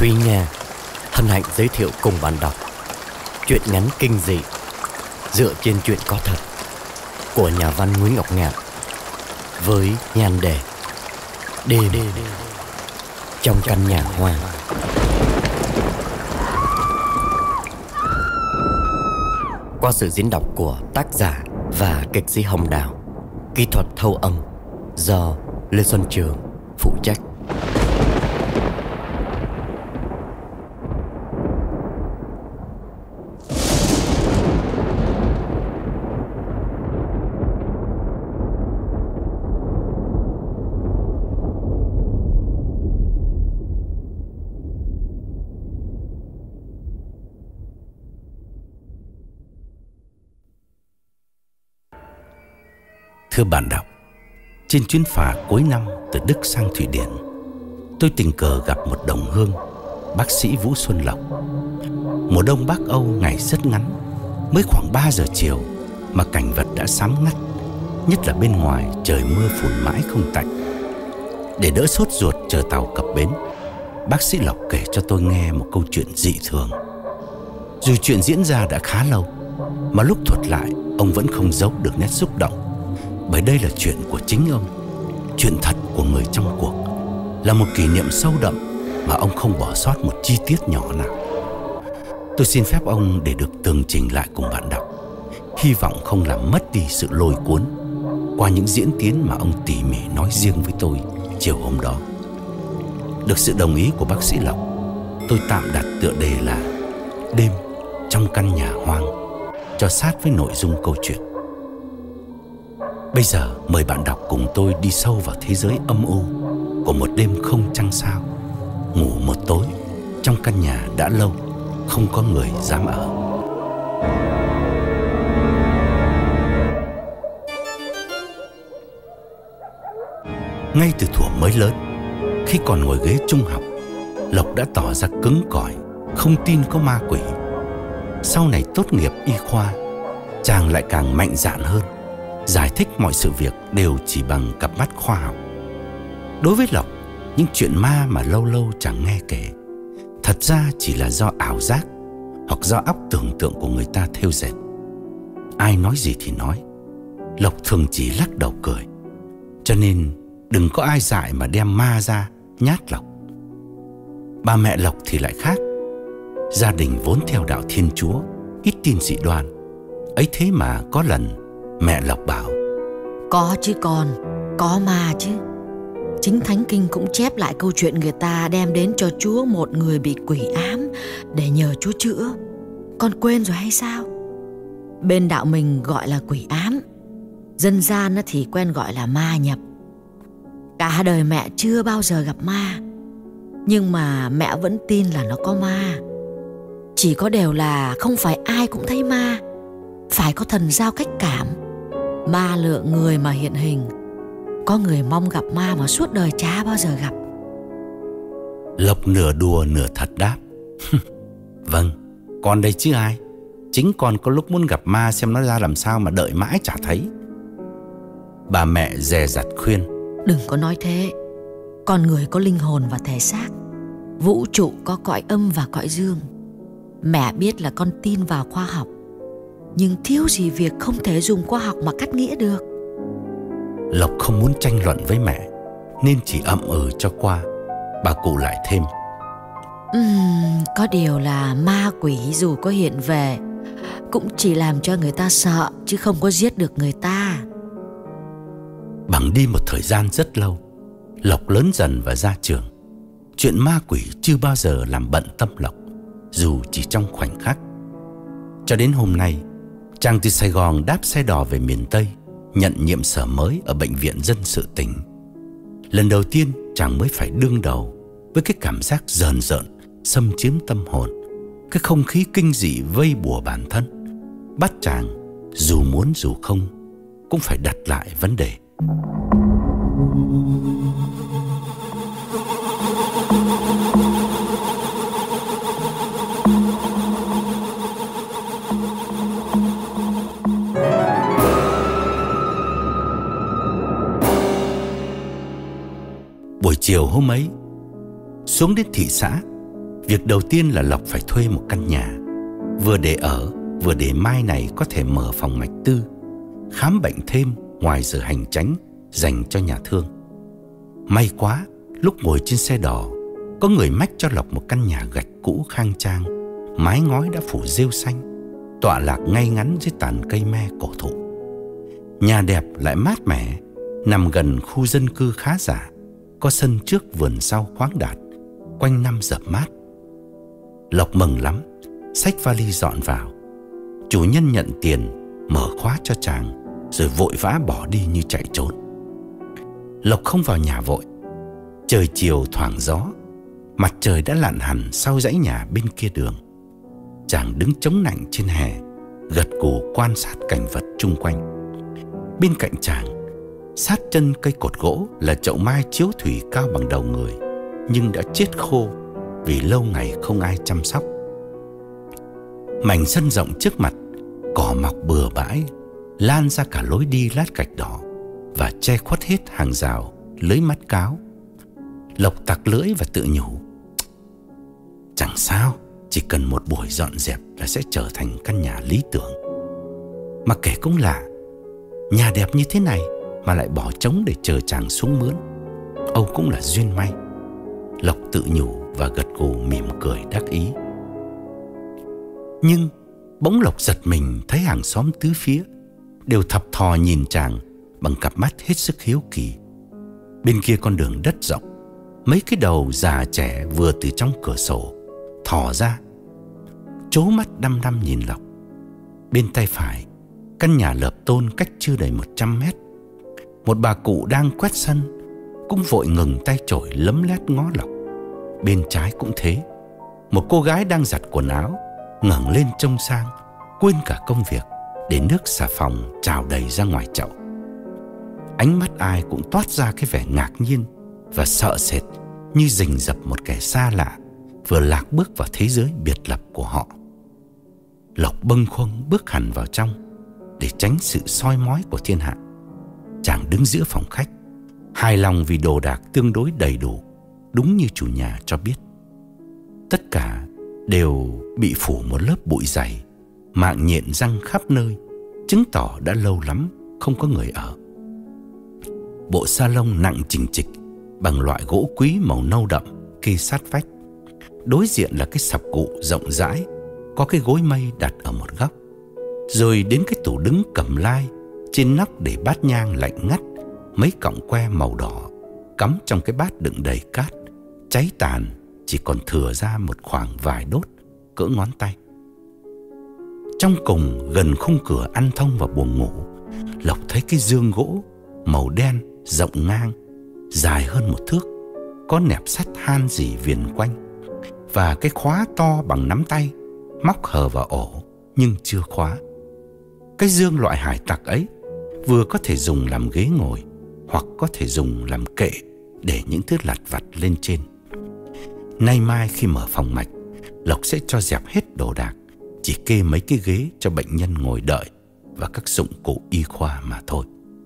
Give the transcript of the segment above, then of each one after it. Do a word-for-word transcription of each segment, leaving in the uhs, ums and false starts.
Thúy Nga hân hạnh giới thiệu cùng bạn đọc truyện ngắn kinh dị dựa trên chuyện có thật của nhà văn Nguyễn Ngọc Ngạn với nhan đề Đêm trong căn nhà hoang. Qua sự diễn đọc của tác giả và kịch sĩ Hồng Đào, kỹ thuật thâu âm do Lê Xuân Trường phụ trách. Thưa bạn đọc, trên chuyến phà cuối năm từ Đức sang Thụy Điển, tôi tình cờ gặp một đồng hương, bác sĩ Vũ Xuân Lộc. Mùa đông Bắc Âu ngày rất ngắn, mới khoảng ba giờ chiều mà cảnh vật đã sám ngắt, nhất là bên ngoài trời mưa phùn mãi không tạnh. Để đỡ sốt ruột chờ tàu cập bến, bác sĩ Lộc kể cho tôi nghe một câu chuyện dị thường. Dù chuyện diễn ra đã khá lâu, mà lúc thuật lại ông vẫn không giấu được nét xúc động. Bởi đây là chuyện của chính ông, chuyện thật của người trong cuộc, là một kỷ niệm sâu đậm mà ông không bỏ sót một chi tiết nhỏ nào. Tôi xin phép ông để được tường trình lại cùng bạn đọc, hy vọng không làm mất đi sự lôi cuốn qua những diễn tiến mà ông tỉ mỉ nói riêng với tôi chiều hôm đó. Được sự đồng ý của bác sĩ Lộc, tôi tạm đặt tựa đề là Đêm trong căn nhà hoang, cho sát với nội dung câu chuyện. Bây giờ mời bạn đọc cùng tôi đi sâu vào thế giới âm u của một đêm không trăng sao, ngủ một tối trong căn nhà đã lâu không có người dám ở. Ngay từ thuở mới lớn, khi còn ngồi ghế trung học, Lộc đã tỏ ra cứng cỏi, không tin có ma quỷ. Sau này tốt nghiệp y khoa, chàng lại càng mạnh dạn hơn, giải thích mọi sự việc đều chỉ bằng cặp mắt khoa học. Đối với Lộc, những chuyện ma mà lâu lâu chẳng nghe kể, thật ra chỉ là do ảo giác hoặc do óc tưởng tượng của người ta thêu dệt. Ai nói gì thì nói, Lộc thường chỉ lắc đầu cười. Cho nên đừng có ai dại mà đem ma ra nhát Lộc. Ba mẹ Lộc thì lại khác. Gia đình vốn theo đạo Thiên Chúa, ít tin dị đoan. Ấy thế mà có lần mẹ Lộc bảo: Có chứ con, có ma chứ. Chính Thánh Kinh cũng chép lại câu chuyện người ta đem đến cho Chúa một người bị quỷ ám để nhờ Chúa chữa. Con quên rồi hay sao? Bên đạo mình gọi là quỷ ám, dân gian thì quen gọi là ma nhập. Cả đời mẹ chưa bao giờ gặp ma, nhưng mà mẹ vẫn tin là nó có ma. Chỉ có điều là không phải ai cũng thấy ma, phải có thần giao cách cảm. Ma lượng người mà hiện hình. Có người mong gặp ma mà suốt đời chả bao giờ gặp. Lộc nửa đùa nửa thật đáp: Vâng, con đây chứ ai. Chính con có lúc muốn gặp ma xem nó ra làm sao mà đợi mãi chả thấy. Bà mẹ dè dặt khuyên: Đừng có nói thế. Con người có linh hồn và thể xác. Vũ trụ có cõi âm và cõi dương. Mẹ biết là con tin vào khoa học, nhưng thiếu gì việc không thể dùng khoa học mà cắt nghĩa được. Lộc không muốn tranh luận với mẹ, nên chỉ ậm ừ cho qua. Bà cụ lại thêm: uhm, Có điều là ma quỷ dù có hiện về cũng chỉ làm cho người ta sợ, chứ không có giết được người ta. Bằng đi một thời gian rất lâu, Lộc lớn dần và ra trường. Chuyện ma quỷ chưa bao giờ làm bận tâm Lộc, dù chỉ trong khoảnh khắc. Cho đến hôm nay, chàng từ Sài Gòn đáp xe đò về miền Tây, nhận nhiệm sở mới ở bệnh viện dân sự tỉnh. Lần đầu tiên chàng mới phải đương đầu với cái cảm giác rờn rợn xâm chiếm tâm hồn, cái không khí kinh dị vây bùa bản thân, bắt chàng dù muốn dù không cũng phải đặt lại vấn đề. Buổi chiều hôm ấy, xuống đến thị xã, Việc đầu tiên là Lộc phải thuê một căn nhà, vừa để ở, vừa để mai này có thể mở phòng mạch tư, khám bệnh thêm ngoài giờ hành chánh dành cho nhà thương. May quá, lúc ngồi trên xe đò, có người mách cho Lộc một căn nhà gạch cũ khang trang, mái ngói đã phủ rêu xanh, tọa lạc ngay ngắn dưới tàn cây me cổ thụ. Nhà đẹp lại mát mẻ, nằm gần khu dân cư khá giả, có sân trước vườn sau khoáng đạt, quanh năm rợp mát. Lộc mừng lắm, xách vali dọn vào. Chủ nhân nhận tiền, mở khóa cho chàng, rồi vội vã bỏ đi như chạy trốn. Lộc không vào nhà vội. Trời chiều thoảng gió, mặt trời đã lặn hẳn sau dãy nhà bên kia đường. Chàng đứng chống nạnh trên hè, gật gù quan sát cảnh vật chung quanh. Bên cạnh chàng, sát chân cây cột gỗ là chậu mai chiếu thủy cao bằng đầu người, nhưng đã chết khô vì lâu ngày không ai chăm sóc. Mảnh sân rộng trước mặt, cỏ mọc bừa bãi, lan ra cả lối đi lát gạch đỏ và che khuất hết hàng rào, lưới mắt cáo. Lộc tặc lưỡi và tự nhủ, chẳng sao, chỉ cần một buổi dọn dẹp là sẽ trở thành căn nhà lý tưởng. Mà kể cũng lạ, nhà đẹp như thế này mà lại bỏ trống để chờ chàng xuống mướn. Âu cũng là duyên may. Lộc tự nhủ và gật gù mỉm cười đắc ý. Nhưng bỗng Lộc giật mình thấy hàng xóm tứ phía đều thập thò nhìn chàng bằng cặp mắt hết sức hiếu kỳ. Bên kia con đường đất rộng, mấy cái đầu già trẻ vừa từ trong cửa sổ thò ra, trố mắt đăm đăm nhìn Lộc. Bên tay phải, căn nhà lợp tôn cách chưa đầy một trăm mét. Một bà cụ đang quét sân cũng vội ngừng tay chổi lấm lét ngó Lộc. Bên trái cũng thế, một cô gái đang giặt quần áo ngẩng lên trông sang, quên cả công việc để nước xà phòng trào đầy ra ngoài chậu. Ánh mắt ai cũng toát ra cái vẻ ngạc nhiên và sợ sệt, như rình rập một kẻ xa lạ vừa lạc bước vào thế giới biệt lập của họ. Lộc bâng khuâng bước hẳn vào trong để tránh sự soi mói của thiên hạ. Chàng đứng giữa phòng khách, hài lòng vì đồ đạc tương đối đầy đủ, đúng như chủ nhà cho biết. Tất cả đều bị phủ một lớp bụi dày, mạng nhện răng khắp nơi, chứng tỏ đã lâu lắm không có người ở. Bộ salon nặng chình chịch bằng loại gỗ quý màu nâu đậm kê sát vách. Đối diện là cái sập cụ rộng rãi, có cái gối mây đặt ở một góc. Rồi đến cái tủ đứng cầm lai, trên nóc để bát nhang lạnh ngắt, mấy cọng que màu đỏ cắm trong cái bát đựng đầy cát, cháy tàn, chỉ còn thừa ra một khoảng vài đốt cỡ ngón tay. Trong cùng, gần khung cửa ăn thông vào buồng ngủ, Lộc thấy cái giường gỗ màu đen rộng ngang, dài hơn một thước, có nẹp sắt han rỉ viền quanh, và cái khóa to bằng nắm tay móc hờ vào ổ nhưng chưa khóa. Cái giường loại hải tặc ấy vừa có thể dùng làm ghế ngồi, hoặc có thể dùng làm kệ để những thứ lặt vặt lên trên. Nay mai khi mở phòng mạch, Lộc sẽ cho dẹp hết đồ đạc, chỉ kê mấy cái ghế cho bệnh nhân ngồi đợi và các dụng cụ y khoa mà thôi.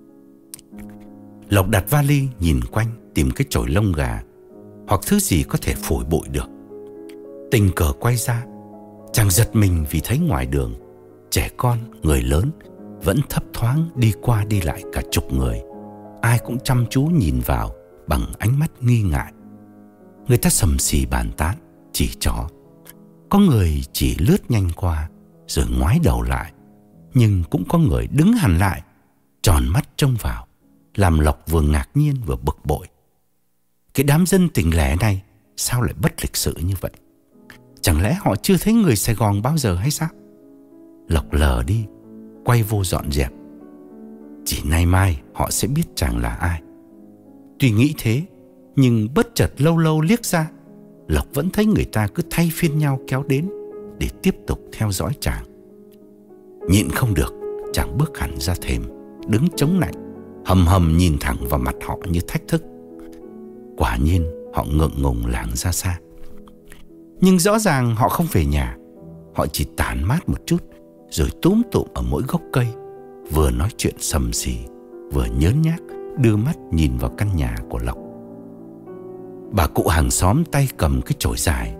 Lộc đặt vali nhìn quanh tìm cái chổi lông gà hoặc thứ gì có thể phủi bụi được. Tình cờ quay ra, chàng giật mình vì thấy ngoài đường trẻ con, người lớn vẫn thấp thoáng đi qua đi lại cả chục người. Ai cũng chăm chú nhìn vào bằng ánh mắt nghi ngại. Người ta sầm xì bàn tán, chỉ trỏ. Có người chỉ lướt nhanh qua rồi ngoái đầu lại, nhưng cũng có người đứng hẳn lại, tròn mắt trông vào, làm Lộc vừa ngạc nhiên vừa bực bội. Cái đám dân tỉnh lẻ này sao lại bất lịch sự như vậy? Chẳng lẽ họ chưa thấy người Sài Gòn bao giờ hay sao? Lộc lờ đi, quay vô dọn dẹp. Chỉ nay mai họ sẽ biết chàng là ai. Tuy nghĩ thế, nhưng bất chợt lâu lâu liếc ra, Lộc vẫn thấy người ta cứ thay phiên nhau kéo đến để tiếp tục theo dõi chàng. Nhịn không được, chàng bước hẳn ra thềm, đứng chống nạnh, hầm hầm nhìn thẳng vào mặt họ như thách thức. Quả nhiên họ ngượng ngùng lảng ra xa. Nhưng rõ ràng họ không về nhà. Họ chỉ tản mát một chút, rồi túm tụm ở mỗi gốc cây, vừa nói chuyện sầm xì, vừa nhớn nhác đưa mắt nhìn vào căn nhà của Lộc. Bà cụ hàng xóm tay cầm cái chổi dài,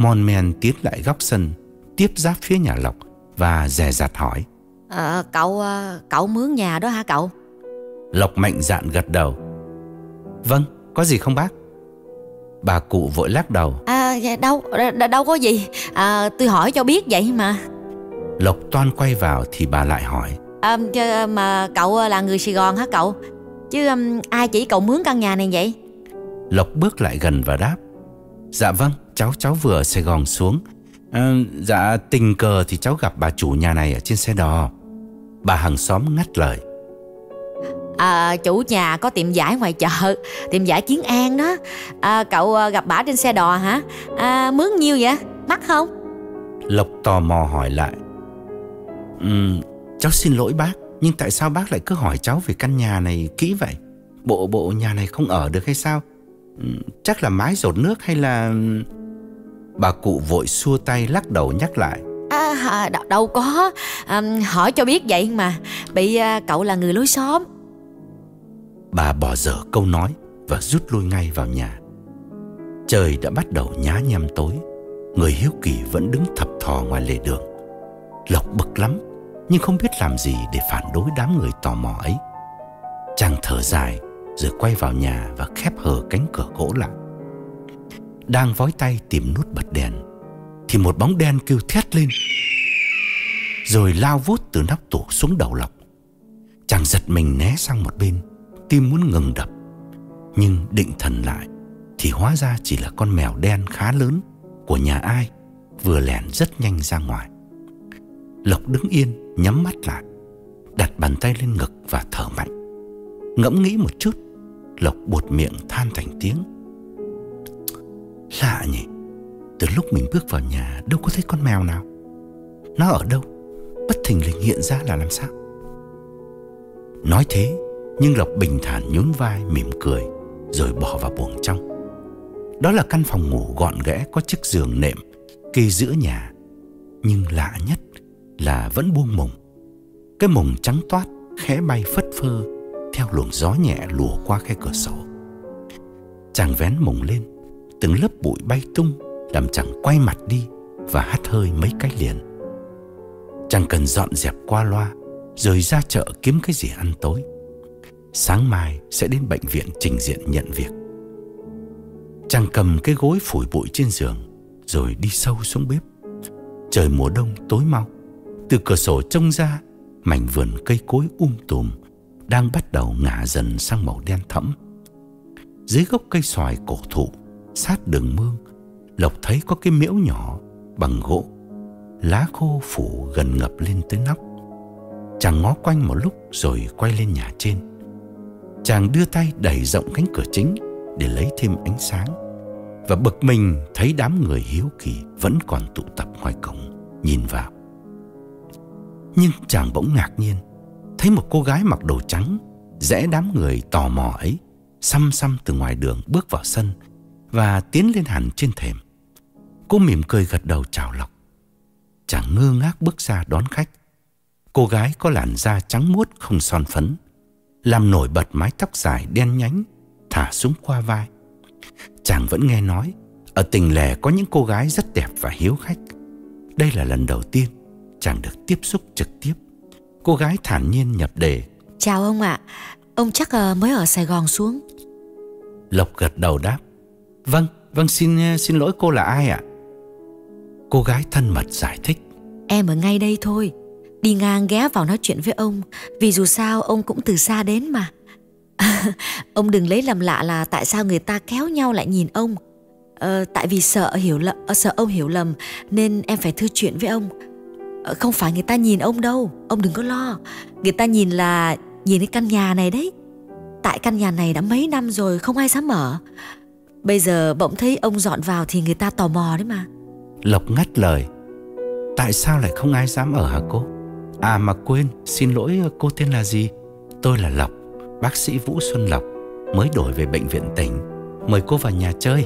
mon men tiến lại góc sân, tiếp giáp phía nhà Lộc và dè dặt hỏi: à, Cậu cậu mướn nhà đó hả cậu? Lộc mạnh dạn gật đầu: Vâng, có gì không bác? Bà cụ vội lắc đầu: À đâu, đâu có gì, à, tôi hỏi cho biết vậy mà. Lộc toan quay vào thì bà lại hỏi: à, chứ, Mà cậu là người Sài Gòn hả cậu? Chứ um, ai chỉ cậu mướn căn nhà này vậy? Lộc bước lại gần và đáp: Dạ vâng, cháu cháu vừa ở Sài Gòn xuống. à, Dạ tình cờ thì cháu gặp bà chủ nhà này ở trên xe đò. Bà hàng xóm ngắt lời: À, chủ nhà có tiệm vải ngoài chợ, tiệm vải Kiến An đó. à, Cậu gặp bả trên xe đò hả? à, Mướn nhiêu vậy? Mắc không? Lộc tò mò hỏi lại: um, Cháu xin lỗi bác, nhưng tại sao bác lại cứ hỏi cháu về căn nhà này kỹ vậy? Bộ bộ nhà này không ở được hay sao? um, Chắc là mái dột nước hay là... Bà cụ vội xua tay lắc đầu nhắc lại: à, đâu, đâu có, à, hỏi cho biết vậy mà. Bị à, cậu là người lối xóm. Bà bỏ dở câu nói và rút lui ngay vào nhà. Trời đã bắt đầu nhá nhem tối. Người hiếu kỳ vẫn đứng thập thò ngoài lề đường. Lộc bực lắm, nhưng không biết làm gì để phản đối đám người tò mò ấy. Chàng thở dài rồi quay vào nhà và khép hờ cánh cửa gỗ lại. Đang vói tay tìm nút bật đèn thì một bóng đen kêu thét lên, rồi lao vút từ nóc tủ xuống đầu Lộc. Chàng giật mình né sang một bên, tim muốn ngừng đập. Nhưng định thần lại thì hóa ra chỉ là con mèo đen khá lớn của nhà ai vừa lẻn rất nhanh ra ngoài. Lộc đứng yên, nhắm mắt lại, đặt bàn tay lên ngực và thở mạnh. Ngẫm nghĩ một chút, Lộc buột miệng than thành tiếng: Lạ nhỉ, từ lúc mình bước vào nhà đâu có thấy con mèo nào. Nó ở đâu? Bất thình lình hiện ra là làm sao? Nói thế, nhưng Lộc bình thản nhún vai mỉm cười rồi bỏ vào buồng trong. Đó là căn phòng ngủ gọn ghẽ, có chiếc giường nệm kê giữa nhà. Nhưng lạ nhất là vẫn buông mùng. Cái mùng trắng toát khẽ bay phất phơ theo luồng gió nhẹ lùa qua khe cửa sổ. Chàng vén mùng lên, từng lớp bụi bay tung làm chàng quay mặt đi và hắt hơi mấy cái liền. Chàng cần dọn dẹp qua loa rồi ra chợ kiếm cái gì ăn tối. Sáng mai sẽ đến bệnh viện trình diện nhận việc. Chàng cầm cái gối phủi bụi trên giường rồi đi sâu xuống bếp. Trời mùa đông tối mau. Từ cửa sổ trông ra, mảnh vườn cây cối um tùm đang bắt đầu ngả dần sang màu đen thẫm. Dưới gốc cây xoài cổ thụ sát đường mương, Lộc thấy có cái miễu nhỏ bằng gỗ, lá khô phủ gần ngập lên tới nóc. Chàng ngó quanh một lúc rồi quay lên nhà trên. Chàng đưa tay đẩy rộng cánh cửa chính để lấy thêm ánh sáng, và bực mình thấy đám người hiếu kỳ vẫn còn tụ tập ngoài cổng nhìn vào. Nhưng chàng bỗng ngạc nhiên thấy một cô gái mặc đồ trắng rẽ đám người tò mò ấy, xăm xăm từ ngoài đường bước vào sân và tiến lên hẳn trên thềm. Cô mỉm cười gật đầu chào Lộc. Chàng ngơ ngác bước ra đón khách. Cô gái có làn da trắng muốt không son phấn, làm nổi bật mái tóc dài đen nhánh thả xuống qua vai. Chàng vẫn nghe nói ở Tỉnh Lẻ có những cô gái rất đẹp và hiếu khách. Đây là lần đầu tiên chàng được tiếp xúc trực tiếp. Cô gái thản nhiên nhập đề: Chào ông ạ, à. Ông chắc uh, mới ở Sài Gòn xuống. Lộc gật đầu đáp: Vâng, vâng xin xin lỗi, cô là ai ạ? Cô gái thân mật giải thích: Em ở ngay đây thôi, đi ngang ghé vào nói chuyện với ông, vì dù sao ông cũng từ xa đến mà. Ông đừng lấy làm lạ là tại sao người ta kéo nhau lại nhìn ông. ờ, Tại vì sợ hiểu lầm, sợ ông hiểu lầm nên em phải thưa chuyện với ông. ờ, Không phải người ta nhìn ông đâu, ông đừng có lo. Người ta nhìn là nhìn cái căn nhà này đấy. Tại căn nhà này đã mấy năm rồi không ai dám ở. Bây giờ bỗng thấy ông dọn vào thì người ta tò mò đấy mà. Lộc ngắt lời: Tại sao lại không ai dám ở hả cô? À mà quên, xin lỗi, cô tên là gì? Tôi là Lộc, bác sĩ Vũ Xuân Lộc, mới đổi về bệnh viện tỉnh. Mời cô vào nhà chơi.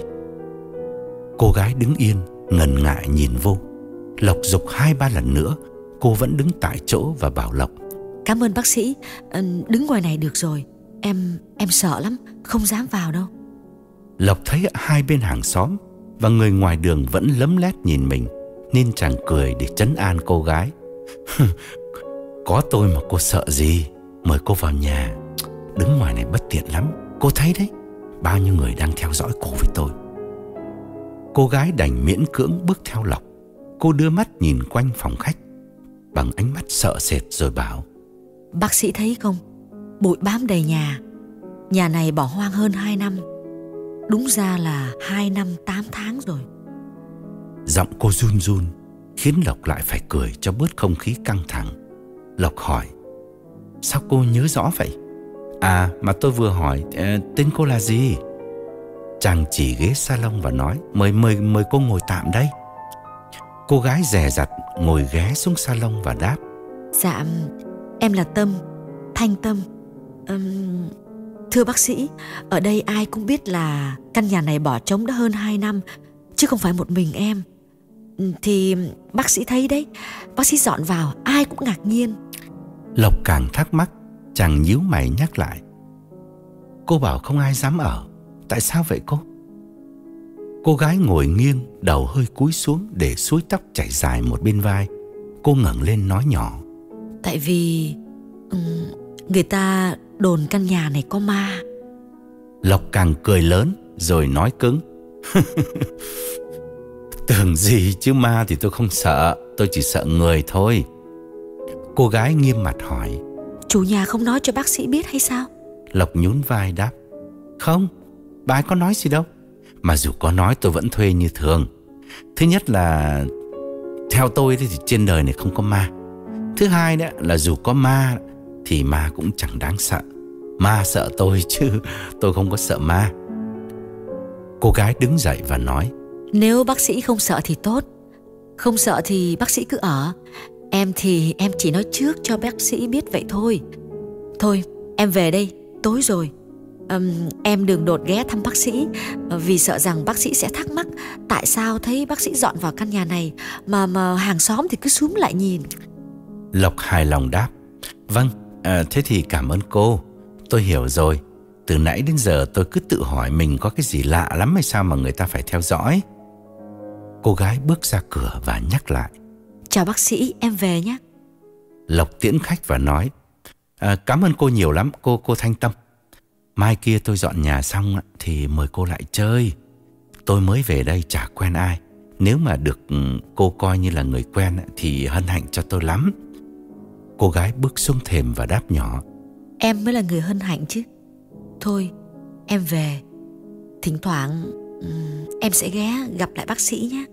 Cô gái đứng yên, ngần ngại nhìn vô. Lộc giục hai ba lần nữa, cô vẫn đứng tại chỗ và bảo Lộc: Cảm ơn bác sĩ, đứng ngoài này được rồi. Em em sợ lắm, không dám vào đâu. Lộc thấy hai bên hàng xóm và người ngoài đường vẫn lấm lét nhìn mình, nên chàng cười để trấn an cô gái. Có tôi mà cô sợ gì, mời cô vào nhà. Đứng ngoài này bất tiện lắm, cô thấy đấy, bao nhiêu người đang theo dõi cô với tôi. Cô gái đành miễn cưỡng bước theo Lộc. Cô đưa mắt nhìn quanh phòng khách bằng ánh mắt sợ sệt rồi bảo: Bác sĩ thấy không, bụi bám đầy nhà. Nhà này bỏ hoang hơn hai năm. Đúng ra là hai năm tám tháng rồi. Giọng cô run run khiến Lộc lại phải cười cho bớt không khí căng thẳng. Lộc hỏi: Sao cô nhớ rõ vậy? À mà tôi vừa hỏi uh, tên cô là gì? Chàng chỉ ghế salon và nói: Mời mời mời cô ngồi tạm đây. Cô gái dè dặt ngồi ghé xuống salon và đáp: Dạ, em là Tâm, Thanh Tâm. Uhm, thưa bác sĩ, ở đây ai cũng biết là căn nhà này bỏ trống đã hơn hai năm, chứ không phải một mình em. Thì bác sĩ thấy đấy, bác sĩ dọn vào ai cũng ngạc nhiên. Lộc càng thắc mắc, chàng nhíu mày nhắc lại: Cô bảo không ai dám ở, tại sao vậy cô? Cô gái ngồi nghiêng, đầu hơi cúi xuống để xúi tóc chảy dài một bên vai. Cô ngẩng lên nói nhỏ: Tại vì um, người ta đồn căn nhà này có ma. Lộc càng cười lớn rồi nói cứng: Tưởng gì chứ, ma thì tôi không sợ, tôi chỉ sợ người thôi. Cô gái nghiêm mặt hỏi: Chủ nhà không nói cho bác sĩ biết hay sao? Lộc nhún vai đáp: Không, bà ấy có nói gì đâu. Mà dù có nói tôi vẫn thuê như thường. Thứ nhất là theo tôi thì trên đời này không có ma. Thứ hai đó là dù có ma thì ma cũng chẳng đáng sợ. Ma sợ tôi chứ tôi không có sợ ma. Cô gái đứng dậy và nói: Nếu bác sĩ không sợ thì tốt. Không sợ thì bác sĩ cứ ở. Em thì em chỉ nói trước cho bác sĩ biết vậy thôi. Thôi em về đây, tối rồi. um, Em đừng đột ghé thăm bác sĩ, vì sợ rằng bác sĩ sẽ thắc mắc tại sao thấy bác sĩ dọn vào căn nhà này Mà mà hàng xóm thì cứ xúm lại nhìn. Lộc hài lòng đáp: Vâng, à, thế thì cảm ơn cô. Tôi hiểu rồi. Từ nãy đến giờ tôi cứ tự hỏi mình có cái gì lạ lắm hay sao mà người ta phải theo dõi. Cô gái bước ra cửa và nhắc lại: Chào bác sĩ, em về nhé. Lộc tiễn khách và nói: à, Cảm ơn cô nhiều lắm, cô cô Thanh Tâm. Mai kia tôi dọn nhà xong thì mời cô lại chơi. Tôi mới về đây chả quen ai. Nếu mà được cô coi như là người quen thì hân hạnh cho tôi lắm. Cô gái bước xuống thềm và đáp nhỏ: Em mới là người hân hạnh chứ. Thôi em về. Thỉnh thoảng um, em sẽ ghé gặp lại bác sĩ nhé.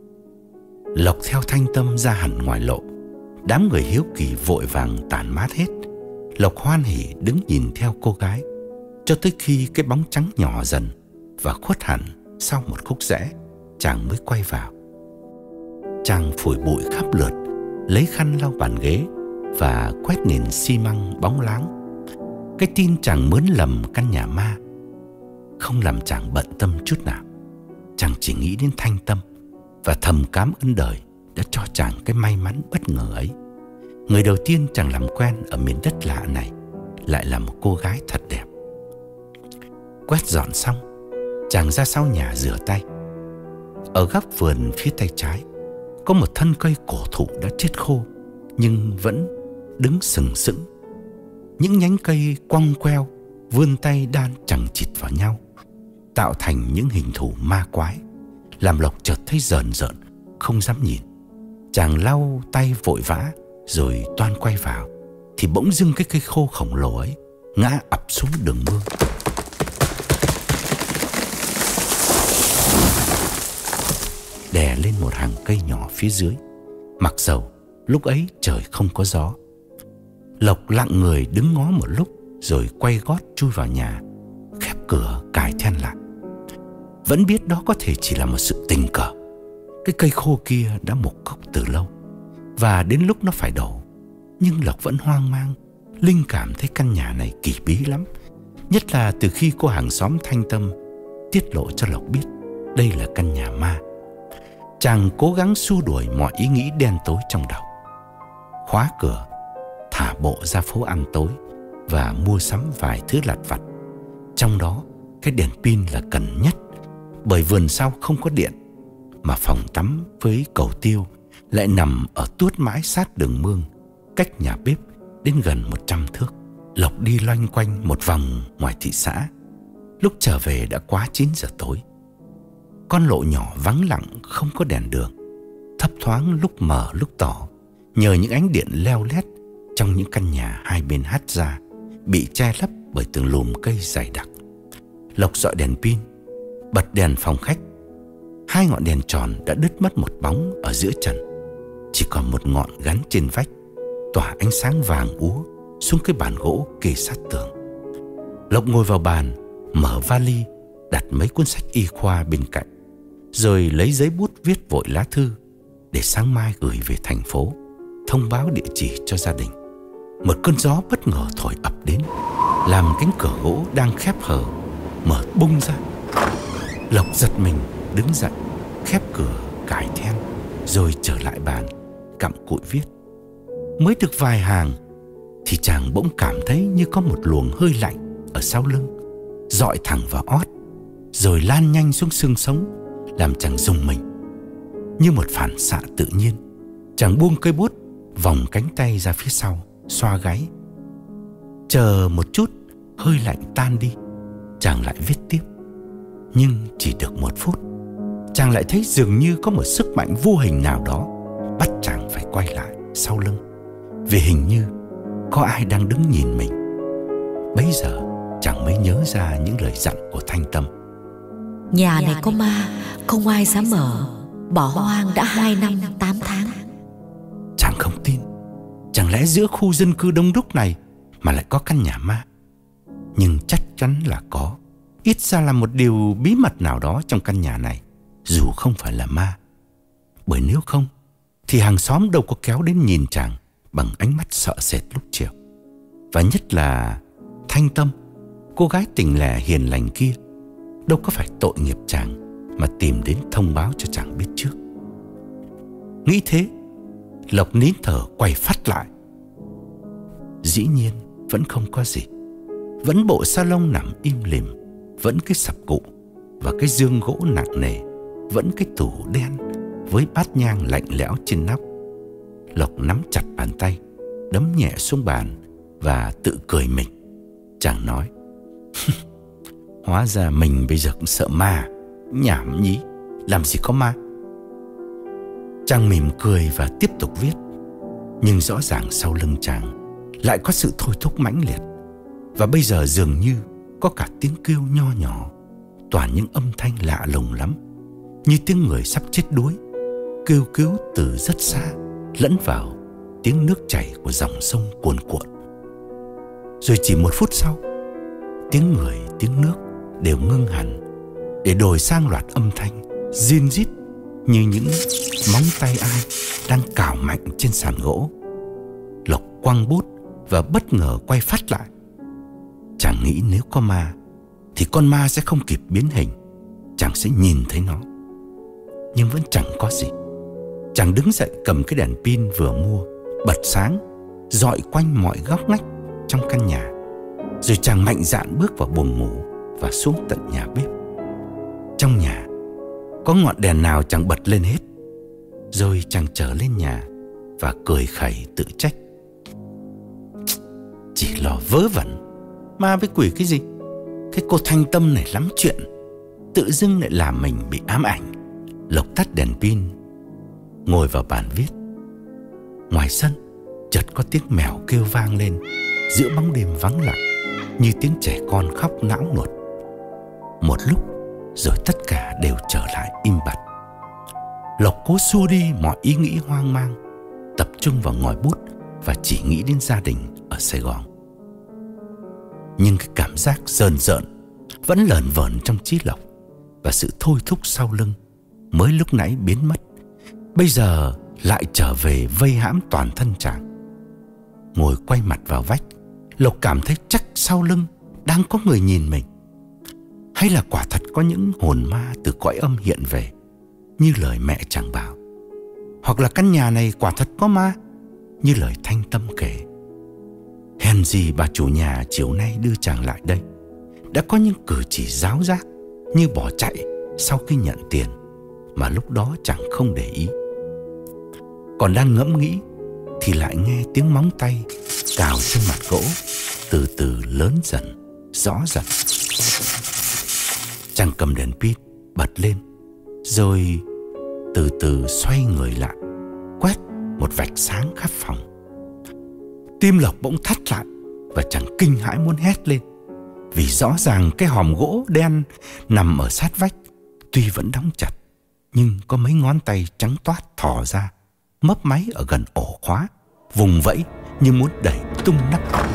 Lộc theo Thanh Tâm ra hẳn ngoài lộ. Đám người hiếu kỳ vội vàng tản mát hết. Lộc hoan hỉ đứng nhìn theo cô gái cho tới khi cái bóng trắng nhỏ dần và khuất hẳn sau một khúc rẽ, chàng mới quay vào. Chàng phủi bụi khắp lượt, lấy khăn lau bàn ghế và quét nền xi măng bóng láng. Cái tin chàng mướn lầm căn nhà ma không làm chàng bận tâm chút nào. Chàng chỉ nghĩ đến Thanh Tâm và thầm cảm ơn đời đã cho chàng cái may mắn bất ngờ ấy. Người đầu tiên chàng làm quen ở miền đất lạ này lại là một cô gái thật đẹp. Quét dọn xong, chàng ra sau nhà rửa tay. Ở góc vườn phía tay trái có một thân cây cổ thụ đã chết khô nhưng vẫn đứng sừng sững. Những nhánh cây quăng queo vươn tay đan chằng chịt vào nhau, tạo thành những hình thù ma quái, làm Lộc chợt thấy rờn rợn, không dám nhìn. Chàng lau tay vội vã rồi toan quay vào thì bỗng dưng cái cây khô khổng lồ ấy ngã ập xuống đường mương. Đè lên một hàng cây nhỏ phía dưới. Mặc dầu lúc ấy trời không có gió. Lộc lặng người đứng ngó một lúc rồi quay gót chui vào nhà, khép cửa cài then lại. Vẫn biết đó có thể chỉ là một sự tình cờ. Cái cây khô kia đã mục cốc từ lâu và đến lúc nó phải đổ. Nhưng Lộc vẫn hoang mang, linh cảm thấy căn nhà này kỳ bí lắm. Nhất là từ khi cô hàng xóm Thanh Tâm tiết lộ cho Lộc biết đây là căn nhà ma. Chàng cố gắng xua đuổi mọi ý nghĩ đen tối trong đầu. Khóa cửa, thả bộ ra phố ăn tối và mua sắm vài thứ lặt vặt. Trong đó cái đèn pin là cần nhất, Bởi vườn sau không có điện, mà phòng tắm với cầu tiêu lại nằm ở tuốt mãi sát đường mương, cách nhà bếp đến gần một trăm thước. Lộc đi loanh quanh một vòng ngoài thị xã. Lúc trở về đã quá chín giờ tối. Con lộ nhỏ vắng lặng, không có đèn đường, thấp thoáng lúc mờ lúc tỏ, nhờ những ánh điện leo lét trong những căn nhà hai bên hắt ra, bị che lấp bởi từng lùm cây dày đặc. Lộc dọi đèn pin, bật đèn phòng khách. Hai ngọn đèn tròn đã đứt mất một bóng ở giữa trần, chỉ còn một ngọn gắn trên vách, tỏa ánh sáng vàng úa xuống cái bàn gỗ kề sát tường. Lộc ngồi vào bàn, mở vali, đặt mấy cuốn sách y khoa bên cạnh, rồi lấy giấy bút viết vội lá thư để sáng mai gửi về thành phố, thông báo địa chỉ cho gia đình. Một cơn gió bất ngờ thổi ập đến, làm cánh cửa gỗ đang khép hờ mở bung ra. Lộc giật mình đứng dậy, khép cửa, cài then, rồi trở lại bàn, cặm cụi viết. Mới được vài hàng thì chàng bỗng cảm thấy như có một luồng hơi lạnh ở sau lưng, dọi thẳng vào ót, rồi lan nhanh xuống xương sống, làm chàng rùng mình. Như một phản xạ tự nhiên, chàng buông cây bút, vòng cánh tay ra phía sau, xoa gáy. Chờ một chút, hơi lạnh tan đi, chàng lại viết tiếp. Nhưng chỉ được một phút, chàng lại thấy dường như có một sức mạnh vô hình nào đó bắt chàng phải quay lại sau lưng, vì hình như có ai đang đứng nhìn mình. Bấy giờ chàng mới nhớ ra những lời dặn của Thanh Tâm. Nhà này có ma, không ai dám mở, bỏ hoang đã hai năm tám tháng. Chàng không tin, chẳng lẽ giữa khu dân cư đông đúc này mà lại có căn nhà ma? Nhưng chắc chắn là có, ít ra là một điều bí mật nào đó trong căn nhà này, dù không phải là ma. Bởi nếu không thì hàng xóm đâu có kéo đến nhìn chàng bằng ánh mắt sợ sệt lúc chiều. Và nhất là Thanh Tâm, cô gái tình lẻ hiền lành kia, đâu có phải tội nghiệp chàng mà tìm đến thông báo cho chàng biết trước. Nghĩ thế, Lộc nín thở quay phát lại. Dĩ nhiên vẫn không có gì. Vẫn bộ salon nằm im lìm, vẫn cái sập cụ và cái giường gỗ nặng nề, vẫn cái tủ đen với bát nhang lạnh lẽo trên nóc. Lộc nắm chặt bàn tay, đấm nhẹ xuống bàn và tự cười mình. Chàng nói: Hóa ra mình bây giờ cũng sợ ma. Nhảm nhí, làm gì có ma. Chàng mỉm cười và tiếp tục viết. Nhưng rõ ràng sau lưng chàng lại có sự thôi thúc mãnh liệt. Và bây giờ dường như có cả tiếng kêu nho nhỏ, toàn những âm thanh lạ lùng lắm, như tiếng người sắp chết đuối, kêu cứu từ rất xa, lẫn vào tiếng nước chảy của dòng sông cuồn cuộn. Rồi chỉ một phút sau, tiếng người, tiếng nước đều ngưng hẳn, để đổi sang loạt âm thanh rin rít như những móng tay ai đang cào mạnh trên sàn gỗ. Lộc quăng bút và bất ngờ quay phát lại. Chàng nghĩ nếu có ma thì con ma sẽ không kịp biến hình, chàng sẽ nhìn thấy nó. Nhưng vẫn chẳng có gì. Chàng đứng dậy cầm cái đèn pin vừa mua, bật sáng, dọi quanh mọi góc ngách trong căn nhà. Rồi chàng mạnh dạn bước vào buồng ngủ và xuống tận nhà bếp. Trong nhà có ngọn đèn nào chàng bật lên hết. Rồi chàng trở lên nhà và cười khẩy tự trách. Chỉ lo vớ vẩn, ma với quỷ cái gì. Cái cô Thanh Tâm này lắm chuyện, tự dưng lại làm mình bị ám ảnh. Lộc tắt đèn pin, ngồi vào bàn viết. Ngoài sân chợt có tiếng mèo kêu vang lên giữa bóng đêm vắng lặng, như tiếng trẻ con khóc não nuột. Một lúc rồi tất cả đều trở lại im bặt. Lộc cố xua đi mọi ý nghĩ hoang mang, tập trung vào ngòi bút và chỉ nghĩ đến gia đình ở Sài Gòn. Nhưng cái cảm giác rờn rợn vẫn lởn vởn trong trí Lộc, và sự thôi thúc sau lưng mới lúc nãy biến mất, bây giờ lại trở về vây hãm toàn thân chàng. Ngồi quay mặt vào vách, Lộc cảm thấy chắc sau lưng đang có người nhìn mình. Hay là quả thật có những hồn ma từ cõi âm hiện về, như lời mẹ chàng bảo. Hoặc là căn nhà này quả thật có ma, như lời Thanh Tâm kể. Hèn gì bà chủ nhà chiều nay đưa chàng lại đây đã có những cử chỉ giáo giác, như bỏ chạy sau khi nhận tiền, mà lúc đó chàng không để ý. Còn đang ngẫm nghĩ thì lại nghe tiếng móng tay cào trên mặt gỗ từ từ lớn dần, rõ dần. Chàng cầm đèn pin bật lên, rồi từ từ xoay người lại, quét một vạch sáng khắp phòng. Tim Lộc bỗng thắt lại và chàng kinh hãi muốn hét lên, vì rõ ràng cái hòm gỗ đen nằm ở sát vách tuy vẫn đóng chặt, nhưng có mấy ngón tay trắng toát thò ra, mấp máy ở gần ổ khóa, vùng vẫy như muốn đẩy tung nắp hòm.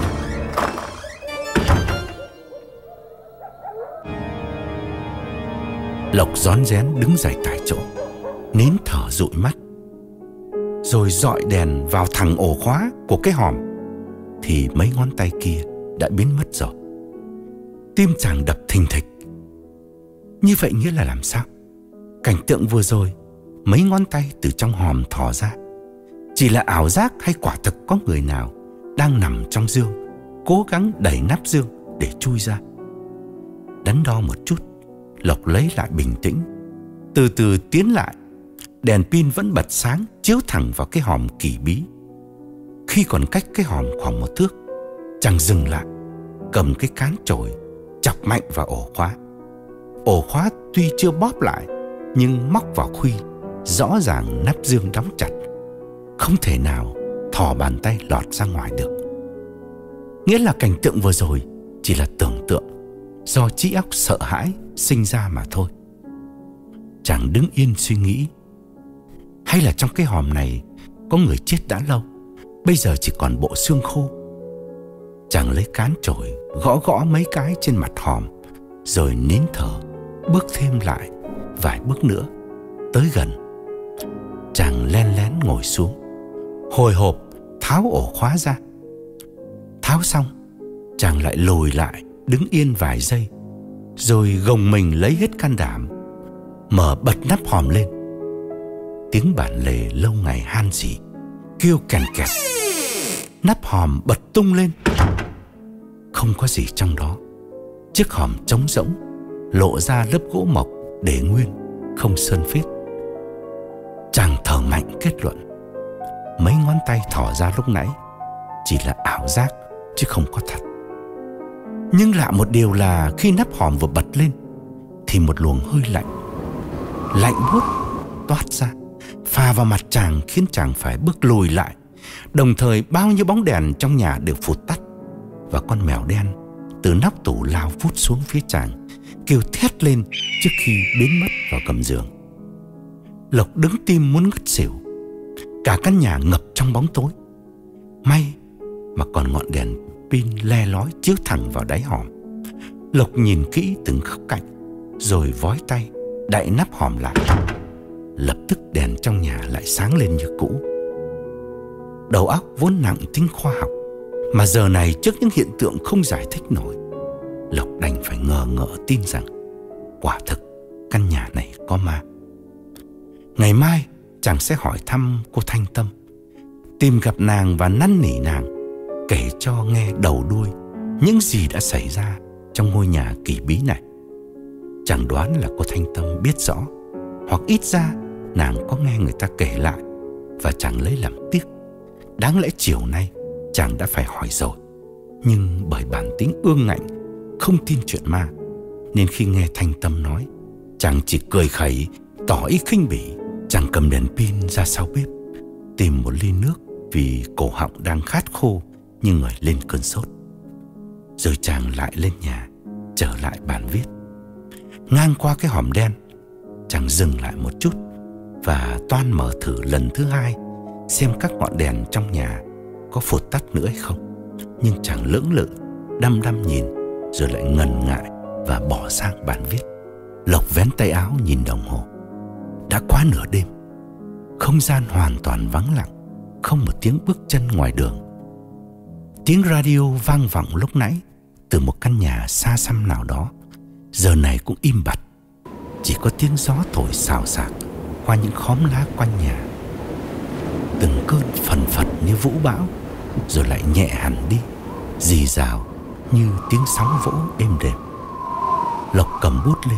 Lộc rón rén đứng dậy tại chỗ, nín thở dụi mắt, rồi dọi đèn vào thẳng ổ khóa của cái hòm, thì mấy ngón tay kia đã biến mất rồi. Tim chàng đập thình thịch. Như vậy nghĩa là làm sao? Cảnh tượng vừa rồi, mấy ngón tay từ trong hòm thò ra, chỉ là ảo giác hay quả thực có người nào đang nằm trong giường, cố gắng đẩy nắp giường để chui ra? Đắn đo một chút, Lộc lấy lại bình tĩnh, từ từ tiến lại. Đèn pin vẫn bật sáng, chiếu thẳng vào cái hòm kỳ bí. Khi còn cách cái hòm khoảng một thước, chàng dừng lại, cầm cái cán chổi chọc mạnh vào ổ khóa. Ổ khóa tuy chưa bóp lại, nhưng móc vào khuy, rõ ràng nắp giường đóng chặt, không thể nào thò bàn tay lọt ra ngoài được. Nghĩa là cảnh tượng vừa rồi chỉ là tưởng tượng do trí óc sợ hãi sinh ra mà thôi. Chàng đứng yên suy nghĩ, hay là trong cái hòm này có người chết đã lâu, bây giờ chỉ còn bộ xương khô. Chàng lấy cán chổi gõ gõ mấy cái trên mặt hòm, rồi nín thở bước thêm lại vài bước nữa. Tới gần, chàng len lén ngồi xuống, hồi hộp tháo ổ khóa ra. Tháo xong, chàng lại lùi lại đứng yên vài giây, rồi gồng mình lấy hết can đảm, mở bật nắp hòm lên. Tiếng bản lề lâu ngày han rỉ kêu kèn kẹt. Nắp hòm bật tung lên, không có gì trong đó. Chiếc hòm trống rỗng, lộ ra lớp gỗ mộc để nguyên, không sơn phết. Chàng thở mạnh kết luận, mấy ngón tay thỏ ra lúc nãy chỉ là ảo giác chứ không có thật. Nhưng lạ một điều là khi nắp hòm vừa bật lên thì một luồng hơi lạnh, lạnh buốt toát ra, phà vào mặt chàng, khiến chàng phải bước lùi lại. Đồng thời bao nhiêu bóng đèn trong nhà đều phụt tắt, và con mèo đen từ nóc tủ lao vút xuống phía chàng, kêu thét lên trước khi biến mất vào gầm giường. Lộc đứng tim muốn ngất xỉu. Cả căn nhà ngập trong bóng tối. May mà còn ngọn đèn pin le lói chiếu thẳng vào đáy hòm. Lộc nhìn kỹ từng khúc cạnh, rồi vói tay đậy nắp hòm lại. Lập tức đèn trong nhà lại sáng lên như cũ. Đầu óc vốn nặng tính khoa học, mà giờ này trước những hiện tượng không giải thích nổi, Lộc đành phải ngờ ngợ tin rằng quả thực căn nhà này có ma. Ngày mai chàng sẽ hỏi thăm cô Thanh Tâm, tìm gặp nàng và năn nỉ nàng kể cho nghe đầu đuôi những gì đã xảy ra trong ngôi nhà kỳ bí này. Chàng đoán là cô Thanh Tâm biết rõ, hoặc ít ra nàng có nghe người ta kể lại, và chàng lấy làm tiếc. Đáng lẽ chiều nay chàng đã phải hỏi rồi, nhưng bởi bản tính ương ngạnh, không tin chuyện ma, nên khi nghe Thanh Tâm nói, chàng chỉ cười khẩy, tỏ ý khinh bỉ. Chàng cầm đèn pin ra sau bếp, tìm một ly nước vì cổ họng đang khát khô như người lên cơn sốt. Rồi chàng lại lên nhà, trở lại bàn viết. Ngang qua cái hòm đen, chàng dừng lại một chút và toan mở thử lần thứ hai, xem các ngọn đèn trong nhà có phụt tắt nữa hay không. Nhưng chàng lưỡng lự, đăm đăm nhìn, rồi lại ngần ngại và bỏ sang bàn viết. Lộc vén tay áo nhìn đồng hồ. Đã quá nửa đêm, không gian hoàn toàn vắng lặng, không một tiếng bước chân ngoài đường. Tiếng radio vang vọng lúc nãy từ một căn nhà xa xăm nào đó, giờ này cũng im bặt. Chỉ có tiếng gió thổi xào xạc qua những khóm lá quanh nhà. Từng cơn phần phật như vũ bão, rồi lại nhẹ hẳn đi, rì rào như tiếng sóng vỗ êm đềm. Lộc cầm bút lên,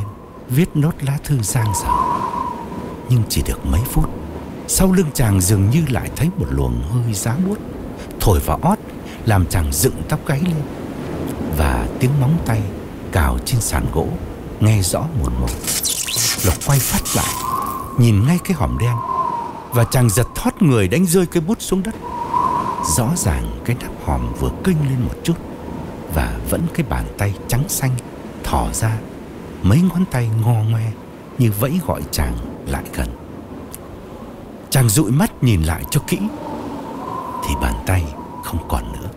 viết nốt lá thư dang dở. Nhưng chỉ được mấy phút, sau lưng chàng dường như lại thấy một luồng hơi giá buốt thổi vào ót, làm chàng dựng tóc gáy lên. Và tiếng móng tay cào trên sàn gỗ nghe rõ mồn một. Lộc quay phát lại, nhìn ngay cái hòm đen, và chàng giật thót người đánh rơi cây bút xuống đất. Rõ ràng cái nắp hòm vừa kênh lên một chút, và vẫn cái bàn tay trắng xanh thò ra, mấy ngón tay ngo ngoe như vẫy gọi chàng lại gần. Chàng dụi mắt nhìn lại cho kỹ, thì bàn tay không còn nữa.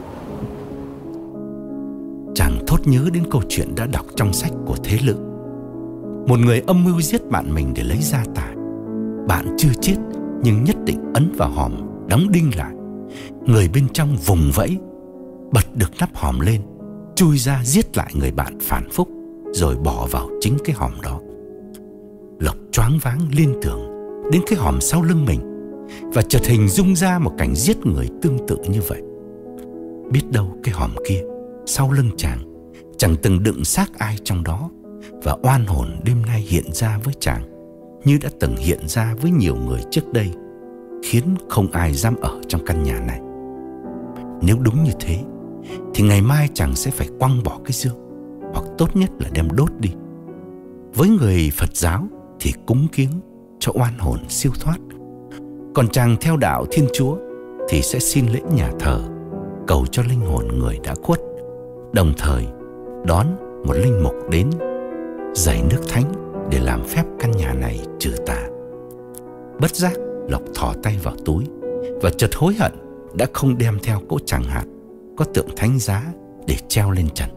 Chàng thốt nhớ đến câu chuyện đã đọc trong sách của Thế Lự. Một người âm mưu giết bạn mình để lấy gia tài. Bạn chưa chết nhưng nhất định ấn vào hòm, đóng đinh lại. Người bên trong vùng vẫy, bật được nắp hòm lên, chui ra giết lại người bạn phản phúc, rồi bỏ vào chính cái hòm đó. Lộc choáng váng liên tưởng đến cái hòm sau lưng mình, và chợt hình dung ra một cảnh giết người tương tự như vậy. Biết đâu cái hòm kia sau lưng chàng chẳng từng đựng xác ai trong đó, và oan hồn đêm nay hiện ra với chàng như đã từng hiện ra với nhiều người trước đây, khiến không ai dám ở trong căn nhà này. Nếu đúng như thế thì ngày mai chàng sẽ phải quăng bỏ cái dương, hoặc tốt nhất là đem đốt đi. Với người Phật giáo thì cúng kiếng cho oan hồn siêu thoát, còn chàng theo đạo Thiên Chúa thì sẽ xin lễ nhà thờ, cầu cho linh hồn người đã khuất, đồng thời đón một linh mục đến dạy nước thánh để làm phép căn nhà này trừ tà. Bất giác Lộc thò tay vào túi, và chợt hối hận đã không đem theo cỗ tràng hạt có tượng thánh giá để treo lên trần.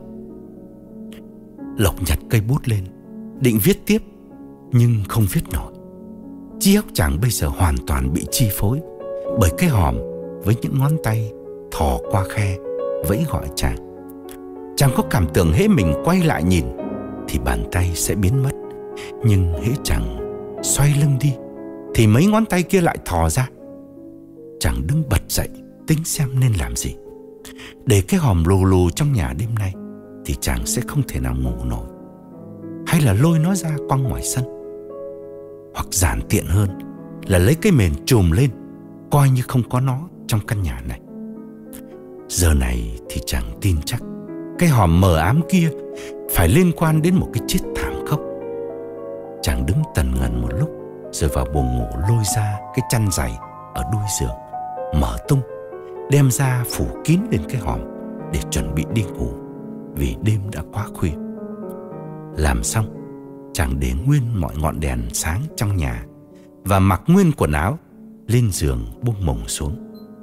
Lộc nhặt cây bút lên, định viết tiếp, nhưng không viết nổi. Trí óc chàng bây giờ hoàn toàn bị chi phối bởi cái hòm với những ngón tay thò qua khe vẫy gọi chàng. Chàng có cảm tưởng hễ mình quay lại nhìn thì bàn tay sẽ biến mất, nhưng hễ chàng xoay lưng đi thì mấy ngón tay kia lại thò ra. Chàng đứng bật dậy tính xem nên làm gì. Để cái hòm lù lù trong nhà đêm nay thì chàng sẽ không thể nào ngủ nổi, hay là lôi nó ra quăng ngoài sân, hoặc giản tiện hơn là lấy cái mền trùm lên, coi như không có nó trong căn nhà này. Giờ này thì chàng tin chắc cái hòm mờ ám kia phải liên quan đến một cái chết thảm khốc. Chàng đứng tần ngần một lúc, rồi vào buồng ngủ lôi ra cái chăn dày ở đuôi giường, mở tung, đem ra phủ kín lên cái hòm để chuẩn bị đi ngủ, vì đêm đã quá khuya. Làm xong, chàng để nguyên mọi ngọn đèn sáng trong nhà và mặc nguyên quần áo, lên giường buông mùng xuống.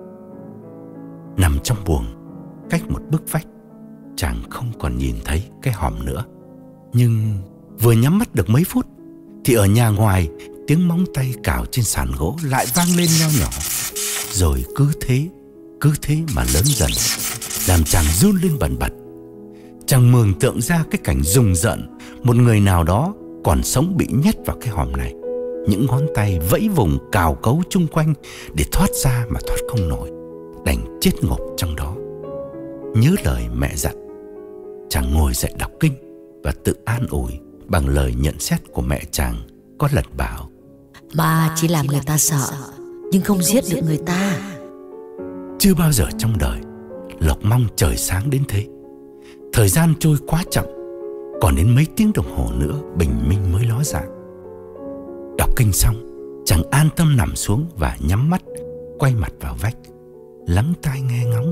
Nằm trong buồng, cách một bức vách, chàng không còn nhìn thấy cái hòm nữa. Nhưng vừa nhắm mắt được mấy phút thì ở nhà ngoài, tiếng móng tay cào trên sàn gỗ lại vang lên nho nhỏ, rồi cứ thế, cứ thế mà lớn dần, làm chàng run lên bần bật. Chàng mường tượng ra cái cảnh rùng rợn, một người nào đó còn sống bị nhét vào cái hòm này, những ngón tay vẫy vùng cào cấu chung quanh để thoát ra mà thoát không nổi, đành chết ngộp trong đó. Nhớ lời mẹ dặn, chàng ngồi dậy đọc kinh và tự an ủi bằng lời nhận xét của mẹ chàng có lần bảo: Ma chỉ làm người ta sợ, nhưng không giết được người ta. Chưa bao giờ trong đời Lộc mong trời sáng đến thế. Thời gian trôi quá chậm, còn đến mấy tiếng đồng hồ nữa bình minh mới ló dạng. Đọc kinh xong, chàng an tâm nằm xuống và nhắm mắt, quay mặt vào vách, lắng tai nghe ngóng.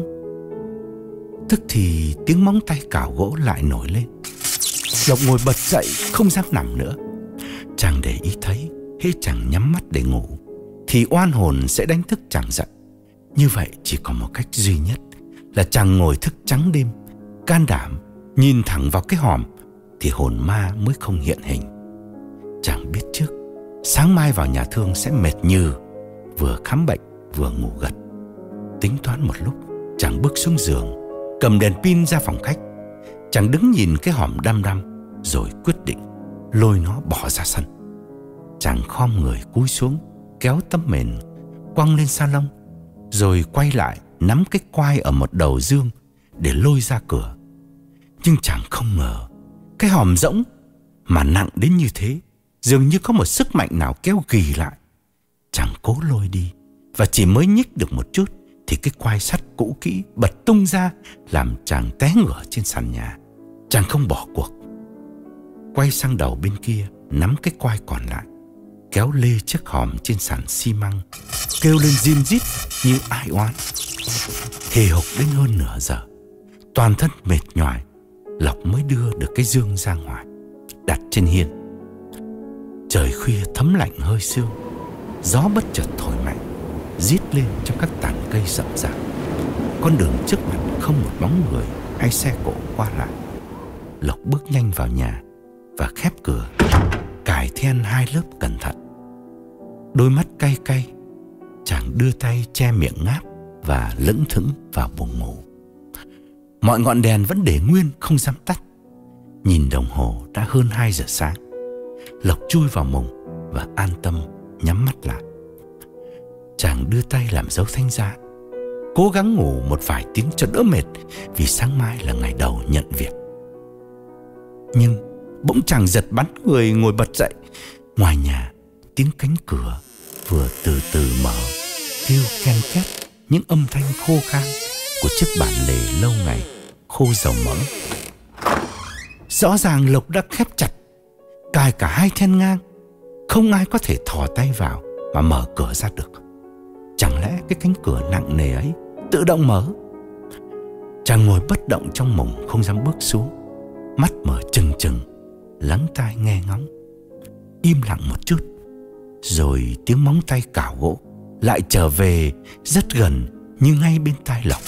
Tức thì tiếng móng tay cào gỗ lại nổi lên. Lộc ngồi bật dậy, không dám nằm nữa. Chàng để ý thấy hễ chàng nhắm mắt để ngủ thì oan hồn sẽ đánh thức chàng dậy. Như vậy chỉ có một cách duy nhất là chàng ngồi thức trắng đêm, can đảm nhìn thẳng vào cái hòm, thì hồn ma mới không hiện hình. Chàng biết trước sáng mai vào nhà thương sẽ mệt nhừ, vừa khám bệnh vừa ngủ gật. Tính toán một lúc, chàng bước xuống giường, cầm đèn pin ra phòng khách. Chàng đứng nhìn cái hòm đăm đăm, rồi quyết định lôi nó bỏ ra sân. Chàng khom người cúi xuống, kéo tấm mền quăng lên salon, rồi quay lại nắm cái quai ở một đầu giương để lôi ra cửa. Nhưng chàng không ngờ cái hòm rỗng, mà nặng đến như thế, dường như có một sức mạnh nào kéo ghì lại. Chàng cố lôi đi, và chỉ mới nhích được một chút thì cái quai sắt cũ kỹ bật tung ra, làm chàng té ngửa trên sàn nhà. Chàng không bỏ cuộc, quay sang đầu bên kia, nắm cái quai còn lại, kéo lê chiếc hòm trên sàn xi măng, kêu lên rim rít như ai oán. Hì hục đến hơn nửa giờ, toàn thân mệt nhoài, Lộc mới đưa được cái dương ra ngoài, đặt trên hiên. Trời khuya thấm lạnh hơi sương, gió bất chợt thổi mạnh, rít lên trong các tàn cây rậm rạp. Con đường trước mặt không một bóng người hay xe cộ qua lại. Lộc bước nhanh vào nhà và khép cửa, cài then hai lớp cẩn thận. Đôi mắt cay cay, chàng đưa tay che miệng ngáp và lững thững vào buồng ngủ. Mọi ngọn đèn vẫn để nguyên, không dám tắt. Nhìn đồng hồ đã hơn hai giờ sáng. Lộc chui vào mùng và an tâm nhắm mắt lại. Chàng đưa tay làm dấu thánh giá, cố gắng ngủ một vài tiếng cho đỡ mệt, vì sáng mai là ngày đầu nhận việc. Nhưng bỗng chàng giật bắn người ngồi bật dậy. Ngoài nhà, tiếng cánh cửa vừa từ từ mở, kêu ken két những âm thanh khô khan của chiếc bàn lề lâu ngày khô dầu mỡ. Rõ ràng Lộc đã khép chặt, cài cả hai then ngang. Không ai có thể thò tay vào mà mở cửa ra được. Chẳng lẽ cái cánh cửa nặng nề ấy tự động mở? Chàng ngồi bất động trong mùng, không dám bước xuống, mắt mở trừng trừng, lắng tai nghe ngóng. Im lặng một chút, rồi tiếng móng tay cào gỗ lại trở về rất gần, như ngay bên tai Lộc.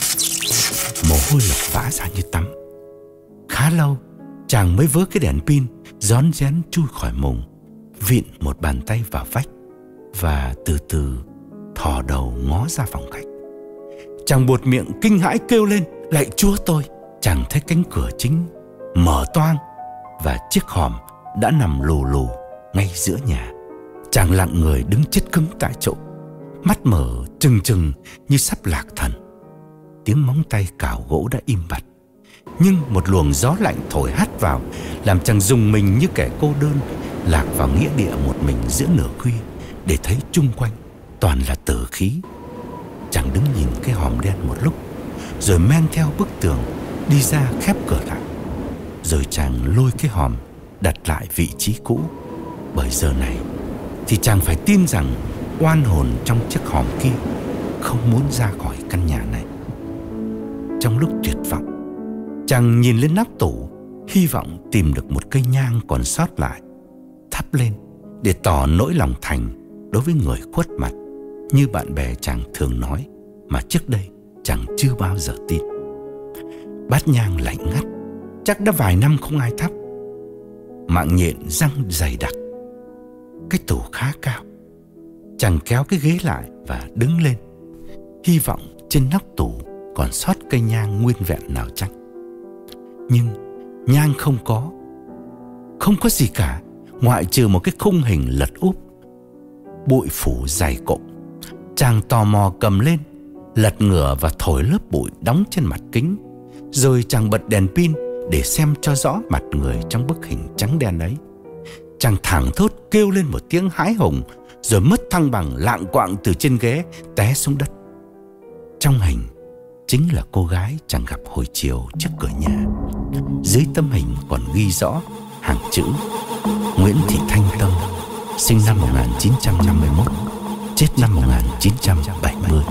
Mồ hôi Lộc vã ra như tắm. Khá lâu chàng mới vớ cái đèn pin, rón rén chui khỏi mùng, vịn một bàn tay vào vách và từ từ thò đầu ngó ra phòng khách. Chàng buột miệng kinh hãi kêu lên: "Lạy Chúa tôi!" Chàng thấy cánh cửa chính mở toang và chiếc hòm đã nằm lù lù ngay giữa nhà. Chàng lặng người đứng chết cứng tại chỗ, mắt mở trừng trừng như sắp lạc thần. Tiếng móng tay cào gỗ đã im bặt, nhưng một luồng gió lạnh thổi hắt vào, làm chàng rùng mình như kẻ cô đơn, lạc vào nghĩa địa một mình giữa nửa khuya, để thấy chung quanh toàn là tử khí. Chàng đứng nhìn cái hòm đen một lúc, rồi men theo bức tường đi ra khép cửa lại. Rồi chàng lôi cái hòm đặt lại vị trí cũ, bởi giờ này thì chàng phải tin rằng oan hồn trong chiếc hòm kia không muốn ra khỏi căn nhà này. Trong lúc tuyệt vọng, chàng nhìn lên nắp tủ, hy vọng tìm được một cây nhang còn sót lại, thắp lên để tỏ nỗi lòng thành đối với người khuất mặt, như bạn bè chàng thường nói mà trước đây chàng chưa bao giờ tin. Bát nhang lạnh ngắt, chắc đã vài năm không ai thắp. Mạng nhện răng dày đặc. Cái tủ khá cao. Chàng kéo cái ghế lại và đứng lên, hy vọng trên nóc tủ còn sót cây nhang nguyên vẹn nào chăng. Nhưng nhang không có. Không có gì cả, ngoại trừ một cái khung hình lật úp, bụi phủ dày cộm. Chàng tò mò cầm lên, lật ngửa và thổi lớp bụi đóng trên mặt kính. Rồi chàng bật đèn pin để xem cho rõ mặt người trong bức hình trắng đen ấy. Chàng thảng thốt kêu lên một tiếng hãi hùng, rồi mất thăng bằng, lạng quạng từ trên ghế té xuống đất. Trong hình chính là cô gái chàng gặp hồi chiều trước cửa nhà. Dưới tấm hình còn ghi rõ hàng chữ: Nguyễn Thị Thanh Tâm, sinh năm một nghìn chín trăm năm mươi mốt, chết năm một nghìn chín trăm bảy mươi.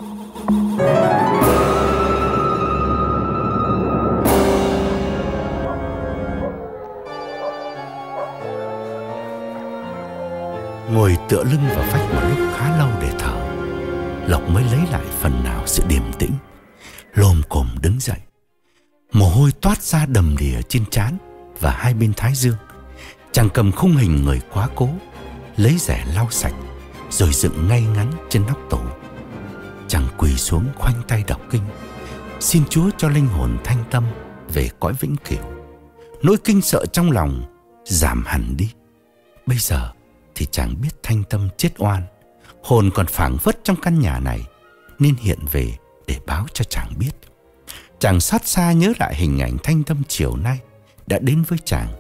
Ngồi tựa lưng vào vách một lúc khá lâu để thở, Lộc mới lấy lại phần nào sự điềm tĩnh, lồm cồm đứng dậy. Mồ hôi toát ra đầm đìa trên trán và hai bên thái dương. Chàng cầm khung hình người quá cố, lấy rẻ lau sạch, rồi dựng ngay ngắn trên nóc tủ. Chàng quỳ xuống khoanh tay đọc kinh, xin Chúa cho linh hồn Thanh Tâm về cõi vĩnh cửu. Nỗi kinh sợ trong lòng giảm hẳn đi. Bây giờ thì chàng biết Thanh Tâm chết oan, hồn còn phảng phất trong căn nhà này, nên hiện về để báo cho chàng biết. Chàng xót xa nhớ lại hình ảnh Thanh Tâm chiều nay đã đến với chàng,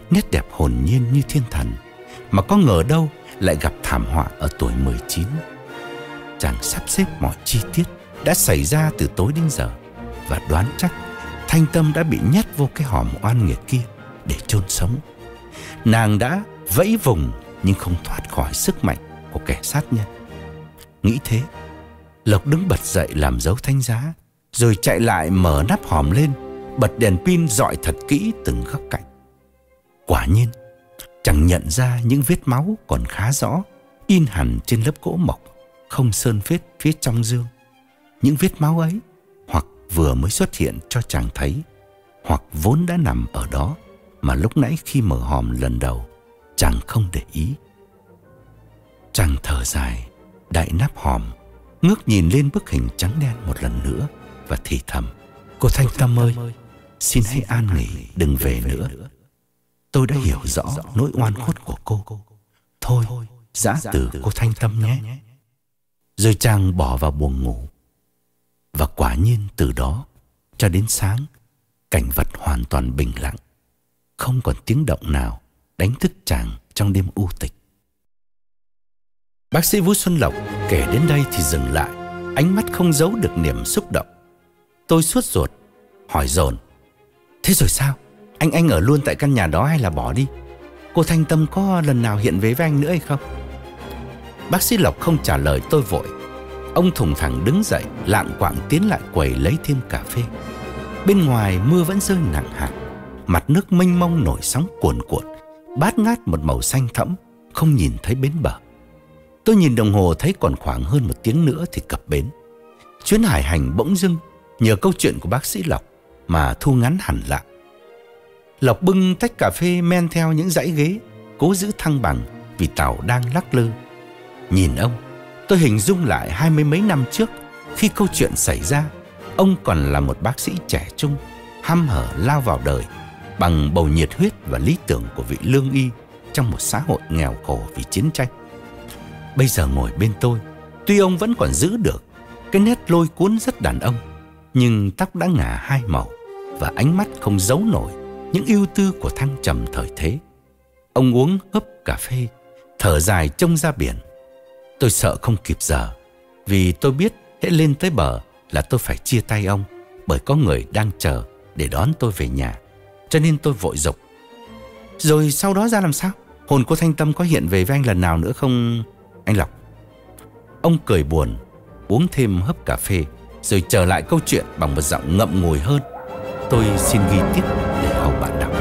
nét đẹp hồn nhiên như thiên thần, mà có ngờ đâu lại gặp thảm họa ở tuổi mười chín. Chàng sắp xếp mọi chi tiết đã xảy ra từ tối đến giờ và đoán chắc Thanh Tâm đã bị nhét vô cái hòm oan nghiệt kia để chôn sống. Nàng đã vẫy vùng nhưng không thoát khỏi sức mạnh của kẻ sát nhân. Nghĩ thế, Lộc đứng bật dậy làm dấu thánh giá, rồi chạy lại mở nắp hòm lên, bật đèn pin dọi thật kỹ từng góc cạnh. Quả nhiên, chàng nhận ra những vết máu còn khá rõ, in hẳn trên lớp gỗ mộc, không sơn vết phía trong dương. Những vết máu ấy hoặc vừa mới xuất hiện cho chàng thấy, hoặc vốn đã nằm ở đó mà lúc nãy khi mở hòm lần đầu chàng không để ý. Chàng thở dài, đậy nắp hòm, ngước nhìn lên bức hình trắng đen một lần nữa và thì thầm: "Cô Thanh Tâm ơi, xin hãy an nghỉ, đừng về nữa. Tôi đã hiểu rõ nỗi oan khuất của cô. Thôi, giã từ cô Thanh Tâm nhé." Rồi chàng bỏ vào buồng ngủ. Và quả nhiên từ đó cho đến sáng, cảnh vật hoàn toàn bình lặng, không còn tiếng động nào đánh thức chàng trong đêm u tịch. Bác sĩ Vũ Xuân Lộc kể đến đây thì dừng lại, ánh mắt không giấu được niềm xúc động. Tôi sốt ruột hỏi dồn: "Thế rồi sao? Anh anh ở luôn tại căn nhà đó hay là bỏ đi? Cô Thanh Tâm có lần nào hiện về với anh nữa hay không?" Bác sĩ Lộc không trả lời tôi vội. Ông thùng thẳng đứng dậy, lạng quạng tiến lại quầy lấy thêm cà phê. Bên ngoài mưa vẫn rơi nặng hạt, mặt nước mênh mông nổi sóng cuồn cuộn, bát ngát một màu xanh thẫm, không nhìn thấy bến bờ. Tôi nhìn đồng hồ thấy còn khoảng hơn một tiếng nữa thì cập bến. Chuyến hải hành bỗng dưng nhờ câu chuyện của bác sĩ Lộc mà thu ngắn hẳn lại. Lộc bưng tách cà phê men theo những dãy ghế, cố giữ thăng bằng vì tàu đang lắc lư. Nhìn ông, tôi hình dung lại hai mươi mấy năm trước, khi câu chuyện xảy ra, ông còn là một bác sĩ trẻ trung, hăm hở lao vào đời bằng bầu nhiệt huyết và lý tưởng của vị lương y trong một xã hội nghèo khổ vì chiến tranh. Bây giờ ngồi bên tôi, tuy ông vẫn còn giữ được cái nét lôi cuốn rất đàn ông, nhưng tóc đã ngả hai màu và ánh mắt không giấu nổi những ưu tư của thăng trầm thời thế. Ông uống hớp cà phê, thở dài trông ra biển. Tôi sợ không kịp giờ, vì tôi biết hễ lên tới bờ là tôi phải chia tay ông, bởi có người đang chờ để đón tôi về nhà. Cho nên tôi vội dục: "Rồi sau đó ra làm sao? Hồn cô Thanh Tâm có hiện về với anh lần nào nữa không, anh Lộc?" Ông cười buồn, uống thêm hớp cà phê, rồi trở lại câu chuyện bằng một giọng ngậm ngùi hơn. Tôi xin ghi tiếp để hầu bạn đọc.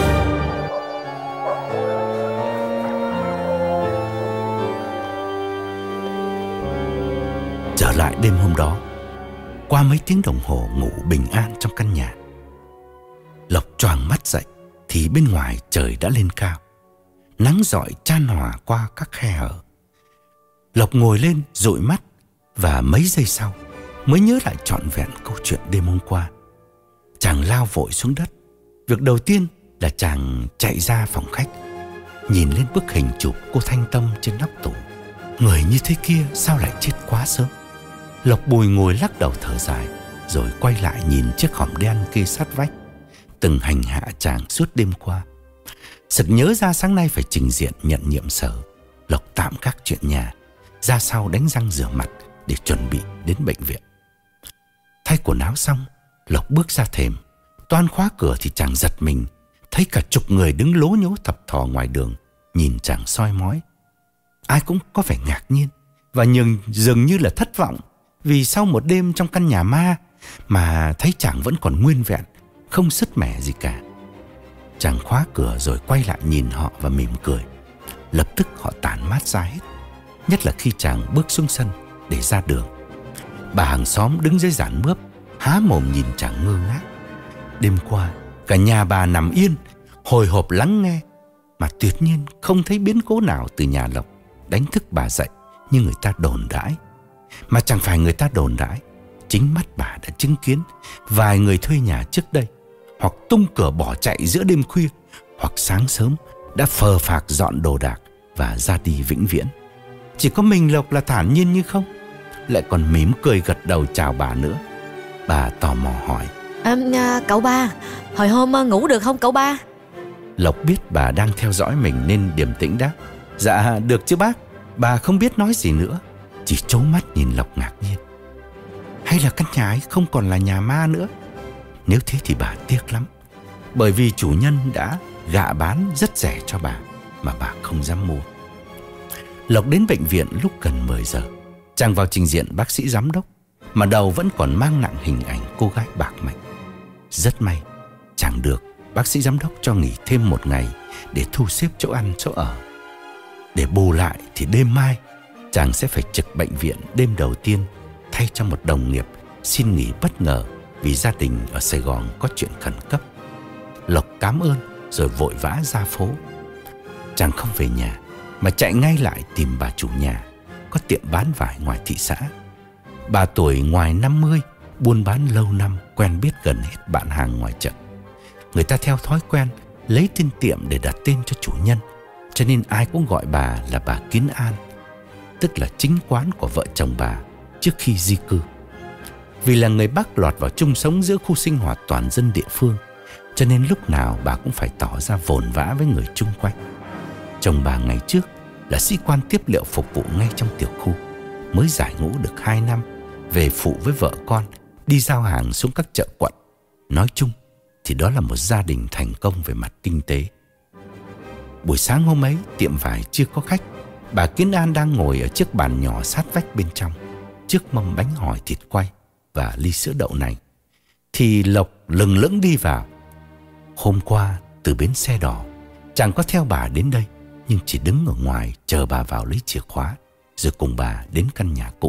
Trở lại đêm hôm đó, qua mấy tiếng đồng hồ ngủ bình an trong căn nhà, Lộc choàng mắt dậy thì bên ngoài trời đã lên cao, nắng rọi chan hòa qua các khe hở. Lộc ngồi lên dụi mắt và mấy giây sau mới nhớ lại trọn vẹn câu chuyện đêm hôm qua. Chàng lao vội xuống đất. Việc đầu tiên là chàng chạy ra phòng khách, nhìn lên bức hình chụp cô Thanh Tâm trên nóc tủ. Người như thế kia sao lại chết quá sớm? Lộc bùi ngồi lắc đầu thở dài, rồi quay lại nhìn chiếc hòm đen kê sát vách, từng hành hạ chàng suốt đêm qua. Sực nhớ ra sáng nay phải trình diện nhận nhiệm sở, Lộc tạm các chuyện nhà, ra sau đánh răng rửa mặt để chuẩn bị đến bệnh viện. Thay quần áo xong, Lộc bước ra thềm. Toan khóa cửa thì chàng giật mình, thấy cả chục người đứng lố nhố thập thò ngoài đường, nhìn chàng soi mói. Ai cũng có vẻ ngạc nhiên và nhường, dường như là thất vọng, vì sau một đêm trong căn nhà ma mà thấy chàng vẫn còn nguyên vẹn, không sứt mẻ gì cả. Chàng khóa cửa rồi quay lại nhìn họ và mỉm cười. Lập tức họ tản mát ra hết, nhất là khi chàng bước xuống sân để ra đường. Bà hàng xóm đứng dưới giàn mướp, há mồm nhìn chàng ngơ ngác. Đêm qua cả nhà bà nằm yên, hồi hộp lắng nghe, mà tuyệt nhiên không thấy biến cố nào từ nhà Lộc đánh thức bà dậy như người ta đồn đãi. Mà chẳng phải người ta đồn đãi, chính mắt bà đã chứng kiến vài người thuê nhà trước đây hoặc tung cửa bỏ chạy giữa đêm khuya, hoặc sáng sớm đã phờ phạc dọn đồ đạc và ra đi vĩnh viễn. Chỉ có mình Lộc là thản nhiên như không, lại còn mỉm cười gật đầu chào bà nữa. Bà tò mò hỏi: à, à, Cậu ba, hồi hôm ngủ được không cậu ba? Lộc biết bà đang theo dõi mình nên điềm tĩnh đáp: Dạ được chứ bác. Bà không biết nói gì nữa, chỉ trố mắt nhìn Lộc ngạc nhiên. Hay là căn nhà ấy không còn là nhà ma nữa? Nếu thế thì bà tiếc lắm, bởi vì chủ nhân đã gạ bán rất rẻ cho bà mà bà không dám mua. Lộc đến bệnh viện lúc gần mười giờ. Chàng vào trình diện bác sĩ giám đốc, mà đầu vẫn còn mang nặng hình ảnh cô gái bạc mệnh. Rất may chàng được bác sĩ giám đốc cho nghỉ thêm một ngày để thu xếp chỗ ăn chỗ ở. Để bù lại thì đêm mai chàng sẽ phải trực bệnh viện đêm đầu tiên, thay cho một đồng nghiệp xin nghỉ bất ngờ vì gia đình ở Sài Gòn có chuyện khẩn cấp. Lộc cảm ơn rồi vội vã ra phố. Chàng không về nhà mà chạy ngay lại tìm bà chủ nhà, có tiệm bán vải ngoài thị xã. Bà tuổi ngoài năm mươi, buôn bán lâu năm, quen biết gần hết bạn hàng ngoài chợ. Người ta theo thói quen lấy tên tiệm để đặt tên cho chủ nhân, cho nên ai cũng gọi bà là bà Kiến An, tức là chính quán của vợ chồng bà trước khi di cư. Vì là người Bắc lọt vào chung sống giữa khu sinh hoạt toàn dân địa phương, cho nên lúc nào bà cũng phải tỏ ra vồn vã với người chung quanh. Chồng bà ngày trước là sĩ quan tiếp liệu phục vụ ngay trong tiểu khu, mới giải ngũ được hai năm, về phụ với vợ con, đi giao hàng xuống các chợ quận. Nói chung thì đó là một gia đình thành công về mặt kinh tế. Buổi sáng hôm ấy, tiệm vải chưa có khách. Bà Kiến An đang ngồi ở chiếc bàn nhỏ sát vách bên trong, trước mâm bánh hỏi thịt quay và ly sữa đậu nành, thì Lộc lừng lững đi vào. Hôm qua từ bến xe đỏ, chàng có theo bà đến đây, nhưng chỉ đứng ở ngoài chờ bà vào lấy chìa khóa, rồi cùng bà đến căn nhà cũ.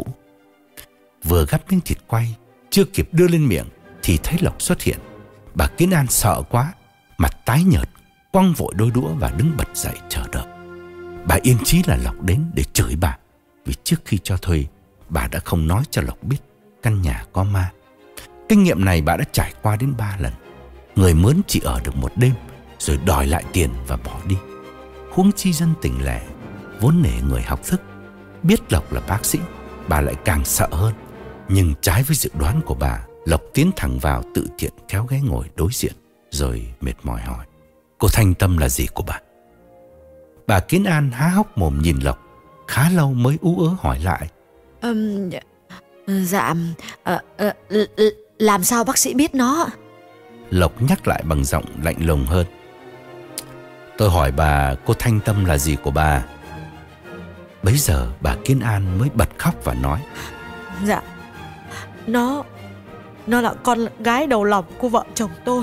Vừa gắp miếng thịt quay, chưa kịp đưa lên miệng thì thấy Lộc xuất hiện. Bà Kiến An sợ quá, mặt tái nhợt, quăng vội đôi đũa và đứng bật dậy chờ đợi. Bà yên chí là Lộc đến để chửi bà, vì trước khi cho thuê, bà đã không nói cho Lộc biết căn nhà có ma. Kinh nghiệm này bà đã trải qua đến ba lần. Người mướn chỉ ở được một đêm rồi đòi lại tiền và bỏ đi. Huống chi dân tỉnh lẻ, vốn nể người học thức. Biết Lộc là bác sĩ, bà lại càng sợ hơn. Nhưng trái với dự đoán của bà, Lộc tiến thẳng vào, tự tiện kéo ghế ngồi đối diện, rồi mệt mỏi hỏi: Cô Thanh Tâm là gì của bà? Bà Kiến An há hốc mồm nhìn Lộc, khá lâu mới ú ớ hỏi lại: um, Dạ uh, uh, làm sao bác sĩ biết nó? Lộc nhắc lại bằng giọng lạnh lùng hơn: Tôi hỏi bà, cô Thanh Tâm là gì của bà? Bấy giờ bà Kiến An mới bật khóc và nói: Dạ, Nó Nó là con gái đầu lòng của vợ chồng tôi.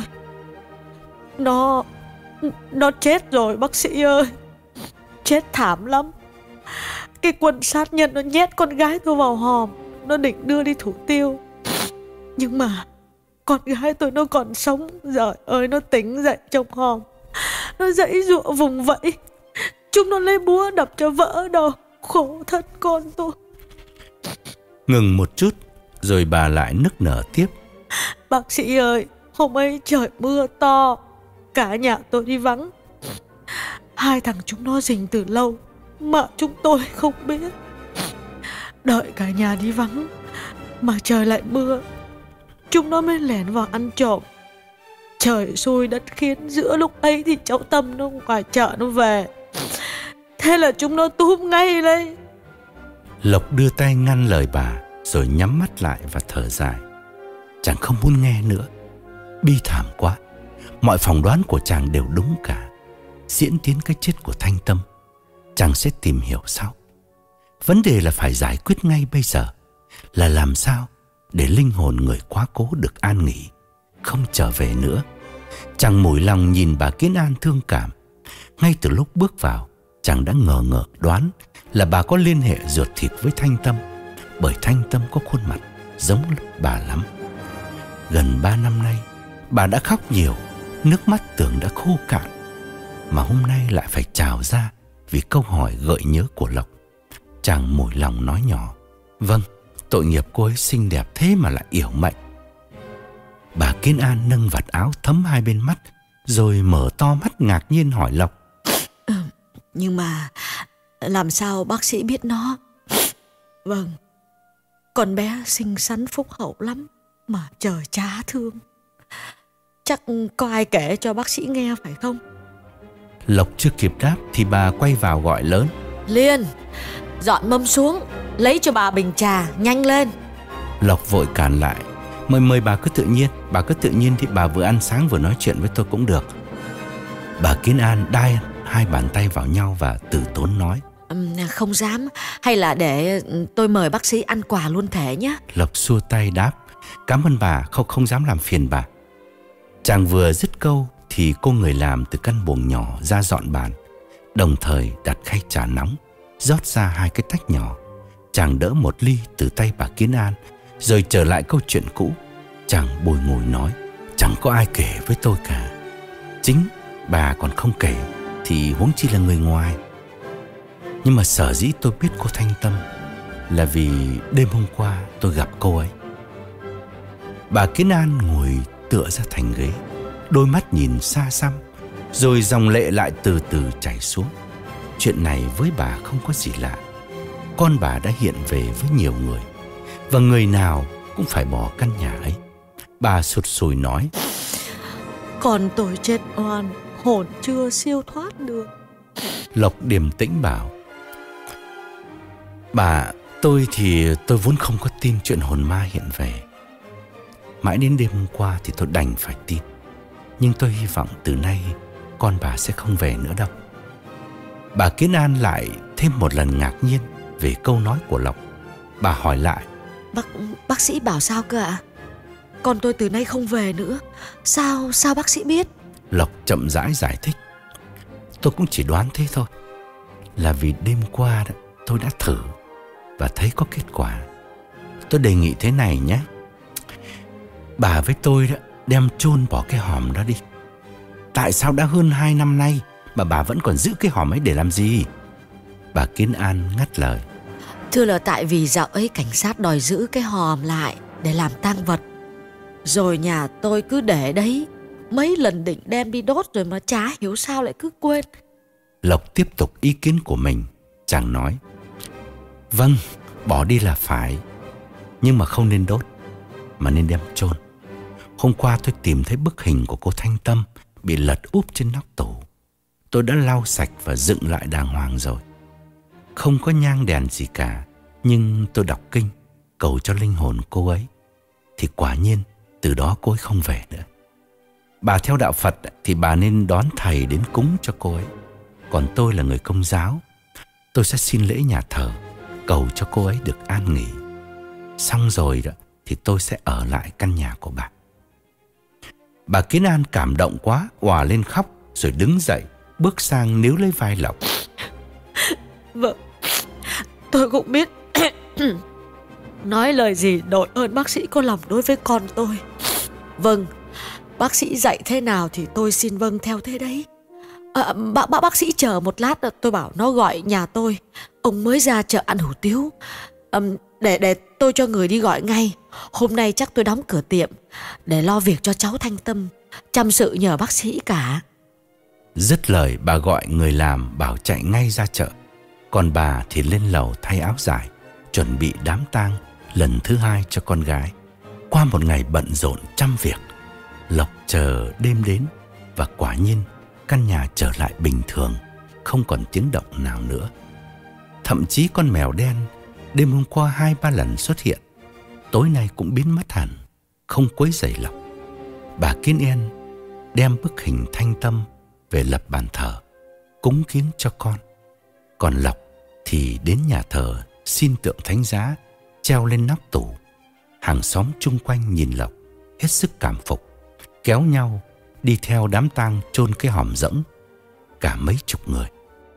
Nó Nó chết rồi bác sĩ ơi. Chết thảm lắm. Cái quân sát nhân nó nhét con gái tôi vào hòm, nó định đưa đi thủ tiêu. Nhưng mà con gái tôi nó còn sống. Giời ơi, nó tỉnh dậy trong hòm, nó giãy giụa vùng vẫy. Chúng nó lấy búa đập cho vỡ đầu. Khổ thân con tôi. Ngừng một chút rồi bà lại nức nở tiếp: Bác sĩ ơi, hôm ấy trời mưa to, cả nhà tôi đi vắng. Hai thằng chúng nó rình từ lâu mà chúng tôi không biết. Đợi cả nhà đi vắng mà trời lại mưa, chúng nó mới lẻn vào ăn trộm. Trời xui đất khiến, giữa lúc ấy thì cháu Tâm nó ngoài chợ nó về. Thế là chúng nó túm ngay đây. Lộc đưa tay ngăn lời bà, rồi nhắm mắt lại và thở dài. Chàng không muốn nghe nữa. Bi thảm quá. Mọi phỏng đoán của chàng đều đúng cả. Diễn tiến cái chết của Thanh Tâm, chàng sẽ tìm hiểu sau. Vấn đề là phải giải quyết ngay bây giờ, là làm sao để linh hồn người quá cố được an nghỉ, không trở về nữa. Chàng mủi lòng nhìn bà Kiến An thương cảm. Ngay từ lúc bước vào, chàng đã ngờ ngợ đoán là bà có liên hệ ruột thịt với Thanh Tâm, bởi Thanh Tâm có khuôn mặt giống bà lắm. Gần ba năm nay, bà đã khóc nhiều, nước mắt tưởng đã khô cạn, mà hôm nay lại phải trào ra vì câu hỏi gợi nhớ của Lộc. Chàng mủi lòng nói nhỏ: Vâng, tội nghiệp cô ấy xinh đẹp thế mà lại yểu mệnh. Bà Kiến An nâng vạt áo thấm hai bên mắt, rồi mở to mắt ngạc nhiên hỏi Lộc: ừ, Nhưng mà làm sao bác sĩ biết nó? Vâng, con bé xinh xắn phúc hậu lắm mà trời chả thương. Chắc có ai kể cho bác sĩ nghe phải không? Lộc chưa kịp đáp thì bà quay vào gọi lớn: Liên, dọn mâm xuống, lấy cho bà bình trà, nhanh lên. Lộc vội cản lại: Mời mời bà cứ tự nhiên, bà cứ tự nhiên thì bà vừa ăn sáng vừa nói chuyện với tôi cũng được. Bà Kiến An đai hai bàn tay vào nhau và từ tốn nói: uhm, Không dám, hay là để tôi mời bác sĩ ăn quà luôn thể nhé. Lộc xua tay đáp: Cảm ơn bà, không không dám làm phiền bà. Chàng vừa dứt câu thì cô người làm từ căn buồng nhỏ ra dọn bàn, đồng thời đặt khay trà nóng, rót ra hai cái tách nhỏ. Chàng đỡ một ly từ tay bà Kiến An, rồi trở lại câu chuyện cũ. Chàng bùi ngùi nói: Chẳng có ai kể với tôi cả. Chính bà còn không kể thì huống chi là người ngoài. Nhưng mà sở dĩ tôi biết cô Thanh Tâm là vì đêm hôm qua tôi gặp cô ấy. Bà Kiến An ngồi tựa ra thành ghế, đôi mắt nhìn xa xăm, rồi dòng lệ lại từ từ chảy xuống. Chuyện này với bà không có gì lạ. Con bà đã hiện về với nhiều người, và người nào cũng phải bỏ căn nhà ấy. Bà sụt sùi nói: Con tôi chết oan, hồn chưa siêu thoát được. Lộc điềm tĩnh bảo: Bà, tôi thì tôi vốn không có tin chuyện hồn ma hiện về. Mãi đến đêm hôm qua thì tôi đành phải tin. Nhưng tôi hy vọng từ nay con bà sẽ không về nữa đâu. Bà Kiến An lại thêm một lần ngạc nhiên về câu nói của Lộc. Bà hỏi lại: Bác, bác sĩ bảo sao cơ ạ? Con tôi từ nay không về nữa. Sao, sao bác sĩ biết? Lộc chậm rãi giải thích: Tôi cũng chỉ đoán thế thôi. Là vì đêm qua đó, tôi đã thử và thấy có kết quả. Tôi đề nghị thế này nhé. Bà với tôi đó đem chôn bỏ cái hòm đó đi. Tại sao đã hơn hai năm nay mà bà vẫn còn giữ cái hòm ấy để làm gì? Bà Kiến An ngắt lời: Thưa là tại vì dạo ấy cảnh sát đòi giữ cái hòm lại để làm tang vật. Rồi nhà tôi cứ để đấy, mấy lần định đem đi đốt rồi mà chả hiểu sao lại cứ quên. Lộc tiếp tục ý kiến của mình. Chàng nói: Vâng, bỏ đi là phải, nhưng mà không nên đốt, mà nên đem chôn. Hôm qua tôi tìm thấy bức hình của cô Thanh Tâm bị lật úp trên nóc tủ. Tôi đã lau sạch và dựng lại đàng hoàng rồi. Không có nhang đèn gì cả, nhưng tôi đọc kinh cầu cho linh hồn cô ấy, thì quả nhiên từ đó cô ấy không về nữa. Bà theo đạo Phật thì bà nên đón thầy đến cúng cho cô ấy. Còn tôi là người Công giáo, tôi sẽ xin lễ nhà thờ, cầu cho cô ấy được an nghỉ. Xong rồi đó thì tôi sẽ ở lại căn nhà của bà. Bà Kiến An cảm động quá, òa lên khóc, rồi đứng dậy bước sang níu lấy vai Lộc. Vâng, tôi cũng biết nói lời gì đội ơn bác sĩ có lòng đối với con tôi. Vâng, bác sĩ dạy thế nào thì tôi xin vâng theo thế đấy. à, bác, bác, bác sĩ chờ một lát, tôi bảo nó gọi nhà tôi. Ông mới ra chợ ăn hủ tiếu. à, để, để tôi cho người đi gọi ngay. Hôm nay chắc tôi đóng cửa tiệm để lo việc cho cháu Thanh Tâm, chăm sự nhờ bác sĩ cả. Dứt lời, bà gọi người làm bảo chạy ngay ra chợ. Còn bà thì lên lầu thay áo dài, chuẩn bị đám tang lần thứ hai cho con gái. Qua một ngày bận rộn trăm việc, Lộc chờ đêm đến, và quả nhiên căn nhà trở lại bình thường, không còn tiếng động nào nữa. Thậm chí con mèo đen đêm hôm qua hai ba lần xuất hiện, tối nay cũng biến mất hẳn, không quấy rầy Lộc. Bà Kiến An đem bức hình Thanh Tâm về lập bàn thờ, cúng kiến cho con. Còn Lộc thì đến nhà thờ xin tượng thánh giá treo lên nóc tủ. Hàng xóm chung quanh nhìn Lộc hết sức cảm phục, kéo nhau đi theo đám tang chôn cái hòm rỗng, cả mấy chục người.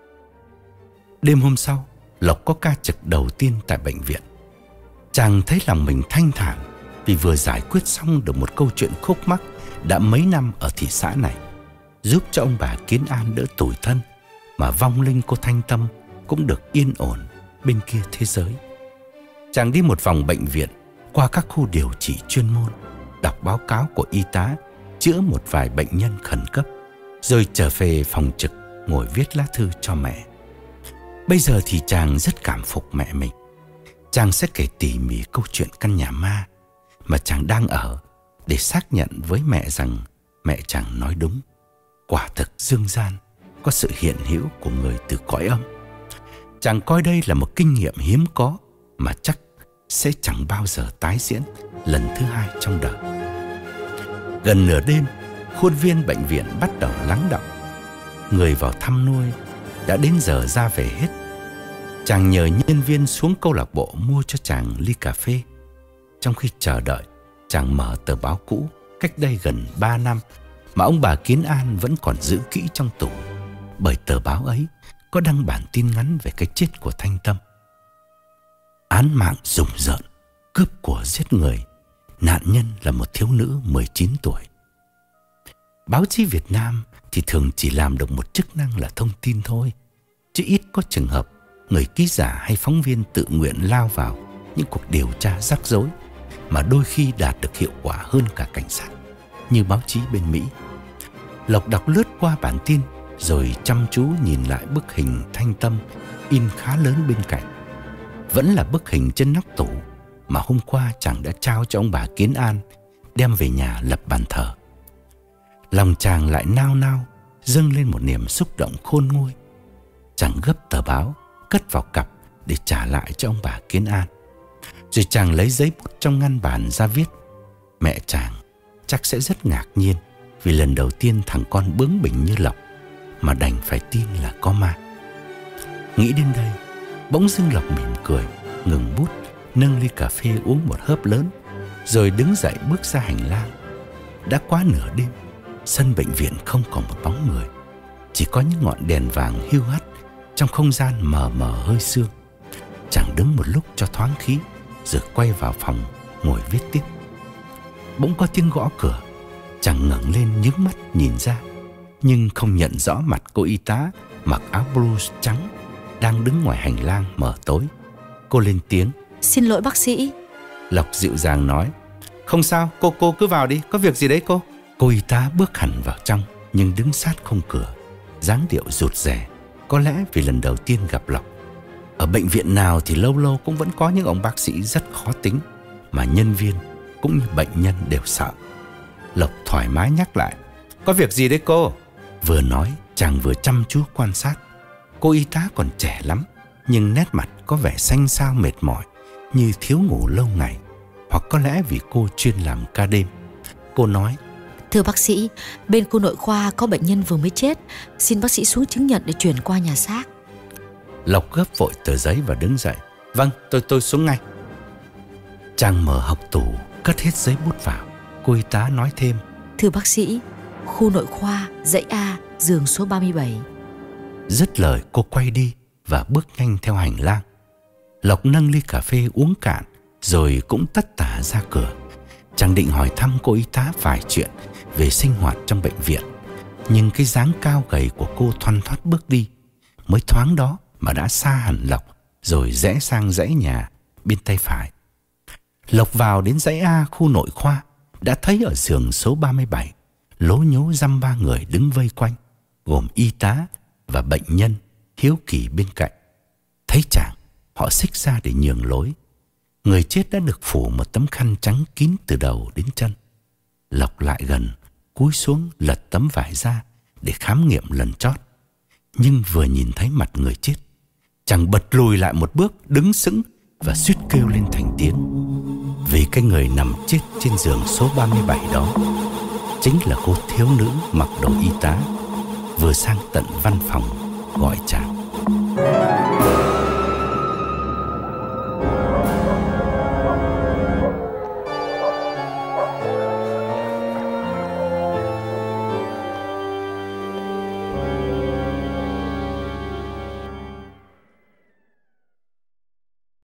Đêm hôm sau, Lộc có ca trực đầu tiên tại bệnh viện. Chàng thấy lòng mình thanh thản vì vừa giải quyết xong được một câu chuyện khúc mắc đã mấy năm ở thị xã này, giúp cho ông bà Kiến An đỡ tủi thân, mà vong linh cô Thanh Tâm cũng được yên ổn bên kia thế giới. Chàng đi một vòng bệnh viện, qua các khu điều trị chuyên môn, đọc báo cáo của y tá, chữa một vài bệnh nhân khẩn cấp, rồi trở về phòng trực ngồi viết lá thư cho mẹ. Bây giờ thì chàng rất cảm phục mẹ mình. Chàng sẽ kể tỉ mỉ câu chuyện căn nhà ma mà chàng đang ở, để xác nhận với mẹ rằng mẹ chàng nói đúng. Quả thực dương gian có sự hiện hữu của người từ cõi âm. Chàng coi đây là một kinh nghiệm hiếm có mà chắc sẽ chẳng bao giờ tái diễn lần thứ hai trong đời. Gần nửa đêm, khuôn viên bệnh viện bắt đầu lắng đọng. Người vào thăm nuôi đã đến giờ ra về hết. Chàng nhờ nhân viên xuống câu lạc bộ mua cho chàng ly cà phê. Trong khi chờ đợi, chàng mở tờ báo cũ cách đây gần ba năm mà ông bà Kiến An vẫn còn giữ kỹ trong tủ, bởi tờ báo ấy có đăng bản tin ngắn về cái chết của Thanh Tâm. Án mạng rùng rợn, cướp của giết người, nạn nhân là một thiếu nữ mười chín tuổi. Báo chí Việt Nam thì thường chỉ làm được một chức năng là thông tin thôi, chứ ít có trường hợp người ký giả hay phóng viên tự nguyện lao vào những cuộc điều tra rắc rối mà đôi khi đạt được hiệu quả hơn cả cảnh sát, như báo chí bên Mỹ. Lộc đọc lướt qua bản tin rồi chăm chú nhìn lại bức hình Thanh Tâm in khá lớn bên cạnh. Vẫn là bức hình trên nóc tủ mà hôm qua chàng đã trao cho ông bà Kiến An đem về nhà lập bàn thờ. Lòng chàng lại nao nao dâng lên một niềm xúc động khôn nguôi. Chàng gấp tờ báo cất vào cặp để trả lại cho ông bà Kiến An. Rồi chàng lấy giấy bút trong ngăn bàn ra viết. Mẹ chàng chắc sẽ rất ngạc nhiên vì lần đầu tiên thằng con bướng bỉnh như Lộc mà đành phải tin là có ma. Nghĩ đến đây, bỗng dưng Lộc mỉm cười, ngừng bút, nâng ly cà phê uống một hớp lớn, rồi đứng dậy bước ra hành lang. Đã quá nửa đêm, sân bệnh viện không còn một bóng người, chỉ có những ngọn đèn vàng hiu hắt trong không gian mờ mờ hơi sương. Chàng đứng một lúc cho thoáng khí, rồi quay vào phòng ngồi viết tiếp. Bỗng có tiếng gõ cửa. Chàng ngẩng lên nhướng mắt nhìn ra, nhưng không nhận rõ mặt cô y tá mặc áo blue trắng đang đứng ngoài hành lang mờ tối. Cô lên tiếng: Xin lỗi bác sĩ. Lộc dịu dàng nói: Không sao, cô cô cứ vào đi, có việc gì đấy cô? Cô y tá bước hẳn vào trong, nhưng đứng sát khung cửa, dáng điệu rụt rè, có lẽ vì lần đầu tiên gặp Lộc. Ở bệnh viện nào thì lâu lâu cũng vẫn có những ông bác sĩ rất khó tính mà nhân viên cũng như bệnh nhân đều sợ. Lộc thoải mái nhắc lại: Có việc gì đấy cô? Vừa nói, chàng vừa chăm chú quan sát. Cô y tá còn trẻ lắm, nhưng nét mặt có vẻ xanh xao mệt mỏi, như thiếu ngủ lâu ngày, hoặc có lẽ vì cô chuyên làm ca đêm. Cô nói: Thưa bác sĩ, bên khu nội khoa có bệnh nhân vừa mới chết, xin bác sĩ xuống chứng nhận để chuyển qua nhà xác. Lộc gấp vội tờ giấy và đứng dậy: Vâng, tôi tôi xuống ngay. Chàng mở hộc tủ, cất hết giấy bút vào. Cô y tá nói thêm: Thưa bác sĩ, khu nội khoa, dãy A, giường số ba mươi bảy. Dứt lời, cô quay đi và bước nhanh theo hành lang. Lộc nâng ly cà phê uống cạn, rồi cũng tất tả ra cửa. Chàng định hỏi thăm cô y tá vài chuyện về sinh hoạt trong bệnh viện, nhưng cái dáng cao gầy của cô thoăn thoắt bước đi. Mới thoáng đó mà đã xa hẳn Lộc, rồi rẽ sang dãy nhà bên tay phải. Lộc vào đến dãy A khu nội khoa, đã thấy ở giường số ba mươi bảy lố nhố dăm ba người đứng vây quanh, gồm y tá và bệnh nhân hiếu kỳ bên cạnh. Thấy chàng, họ xích ra để nhường lối. Người chết đã được phủ một tấm khăn trắng kín từ đầu đến chân. Lộc lại gần, cúi xuống lật tấm vải ra để khám nghiệm lần chót. Nhưng vừa nhìn thấy mặt người chết, chàng bật lùi lại một bước, đứng sững và suýt kêu lên thành tiếng. Vì cái người nằm chết trên giường số ba mươi bảy đó chính là cô thiếu nữ mặc đồ y tá vừa sang tận văn phòng gọi chàng.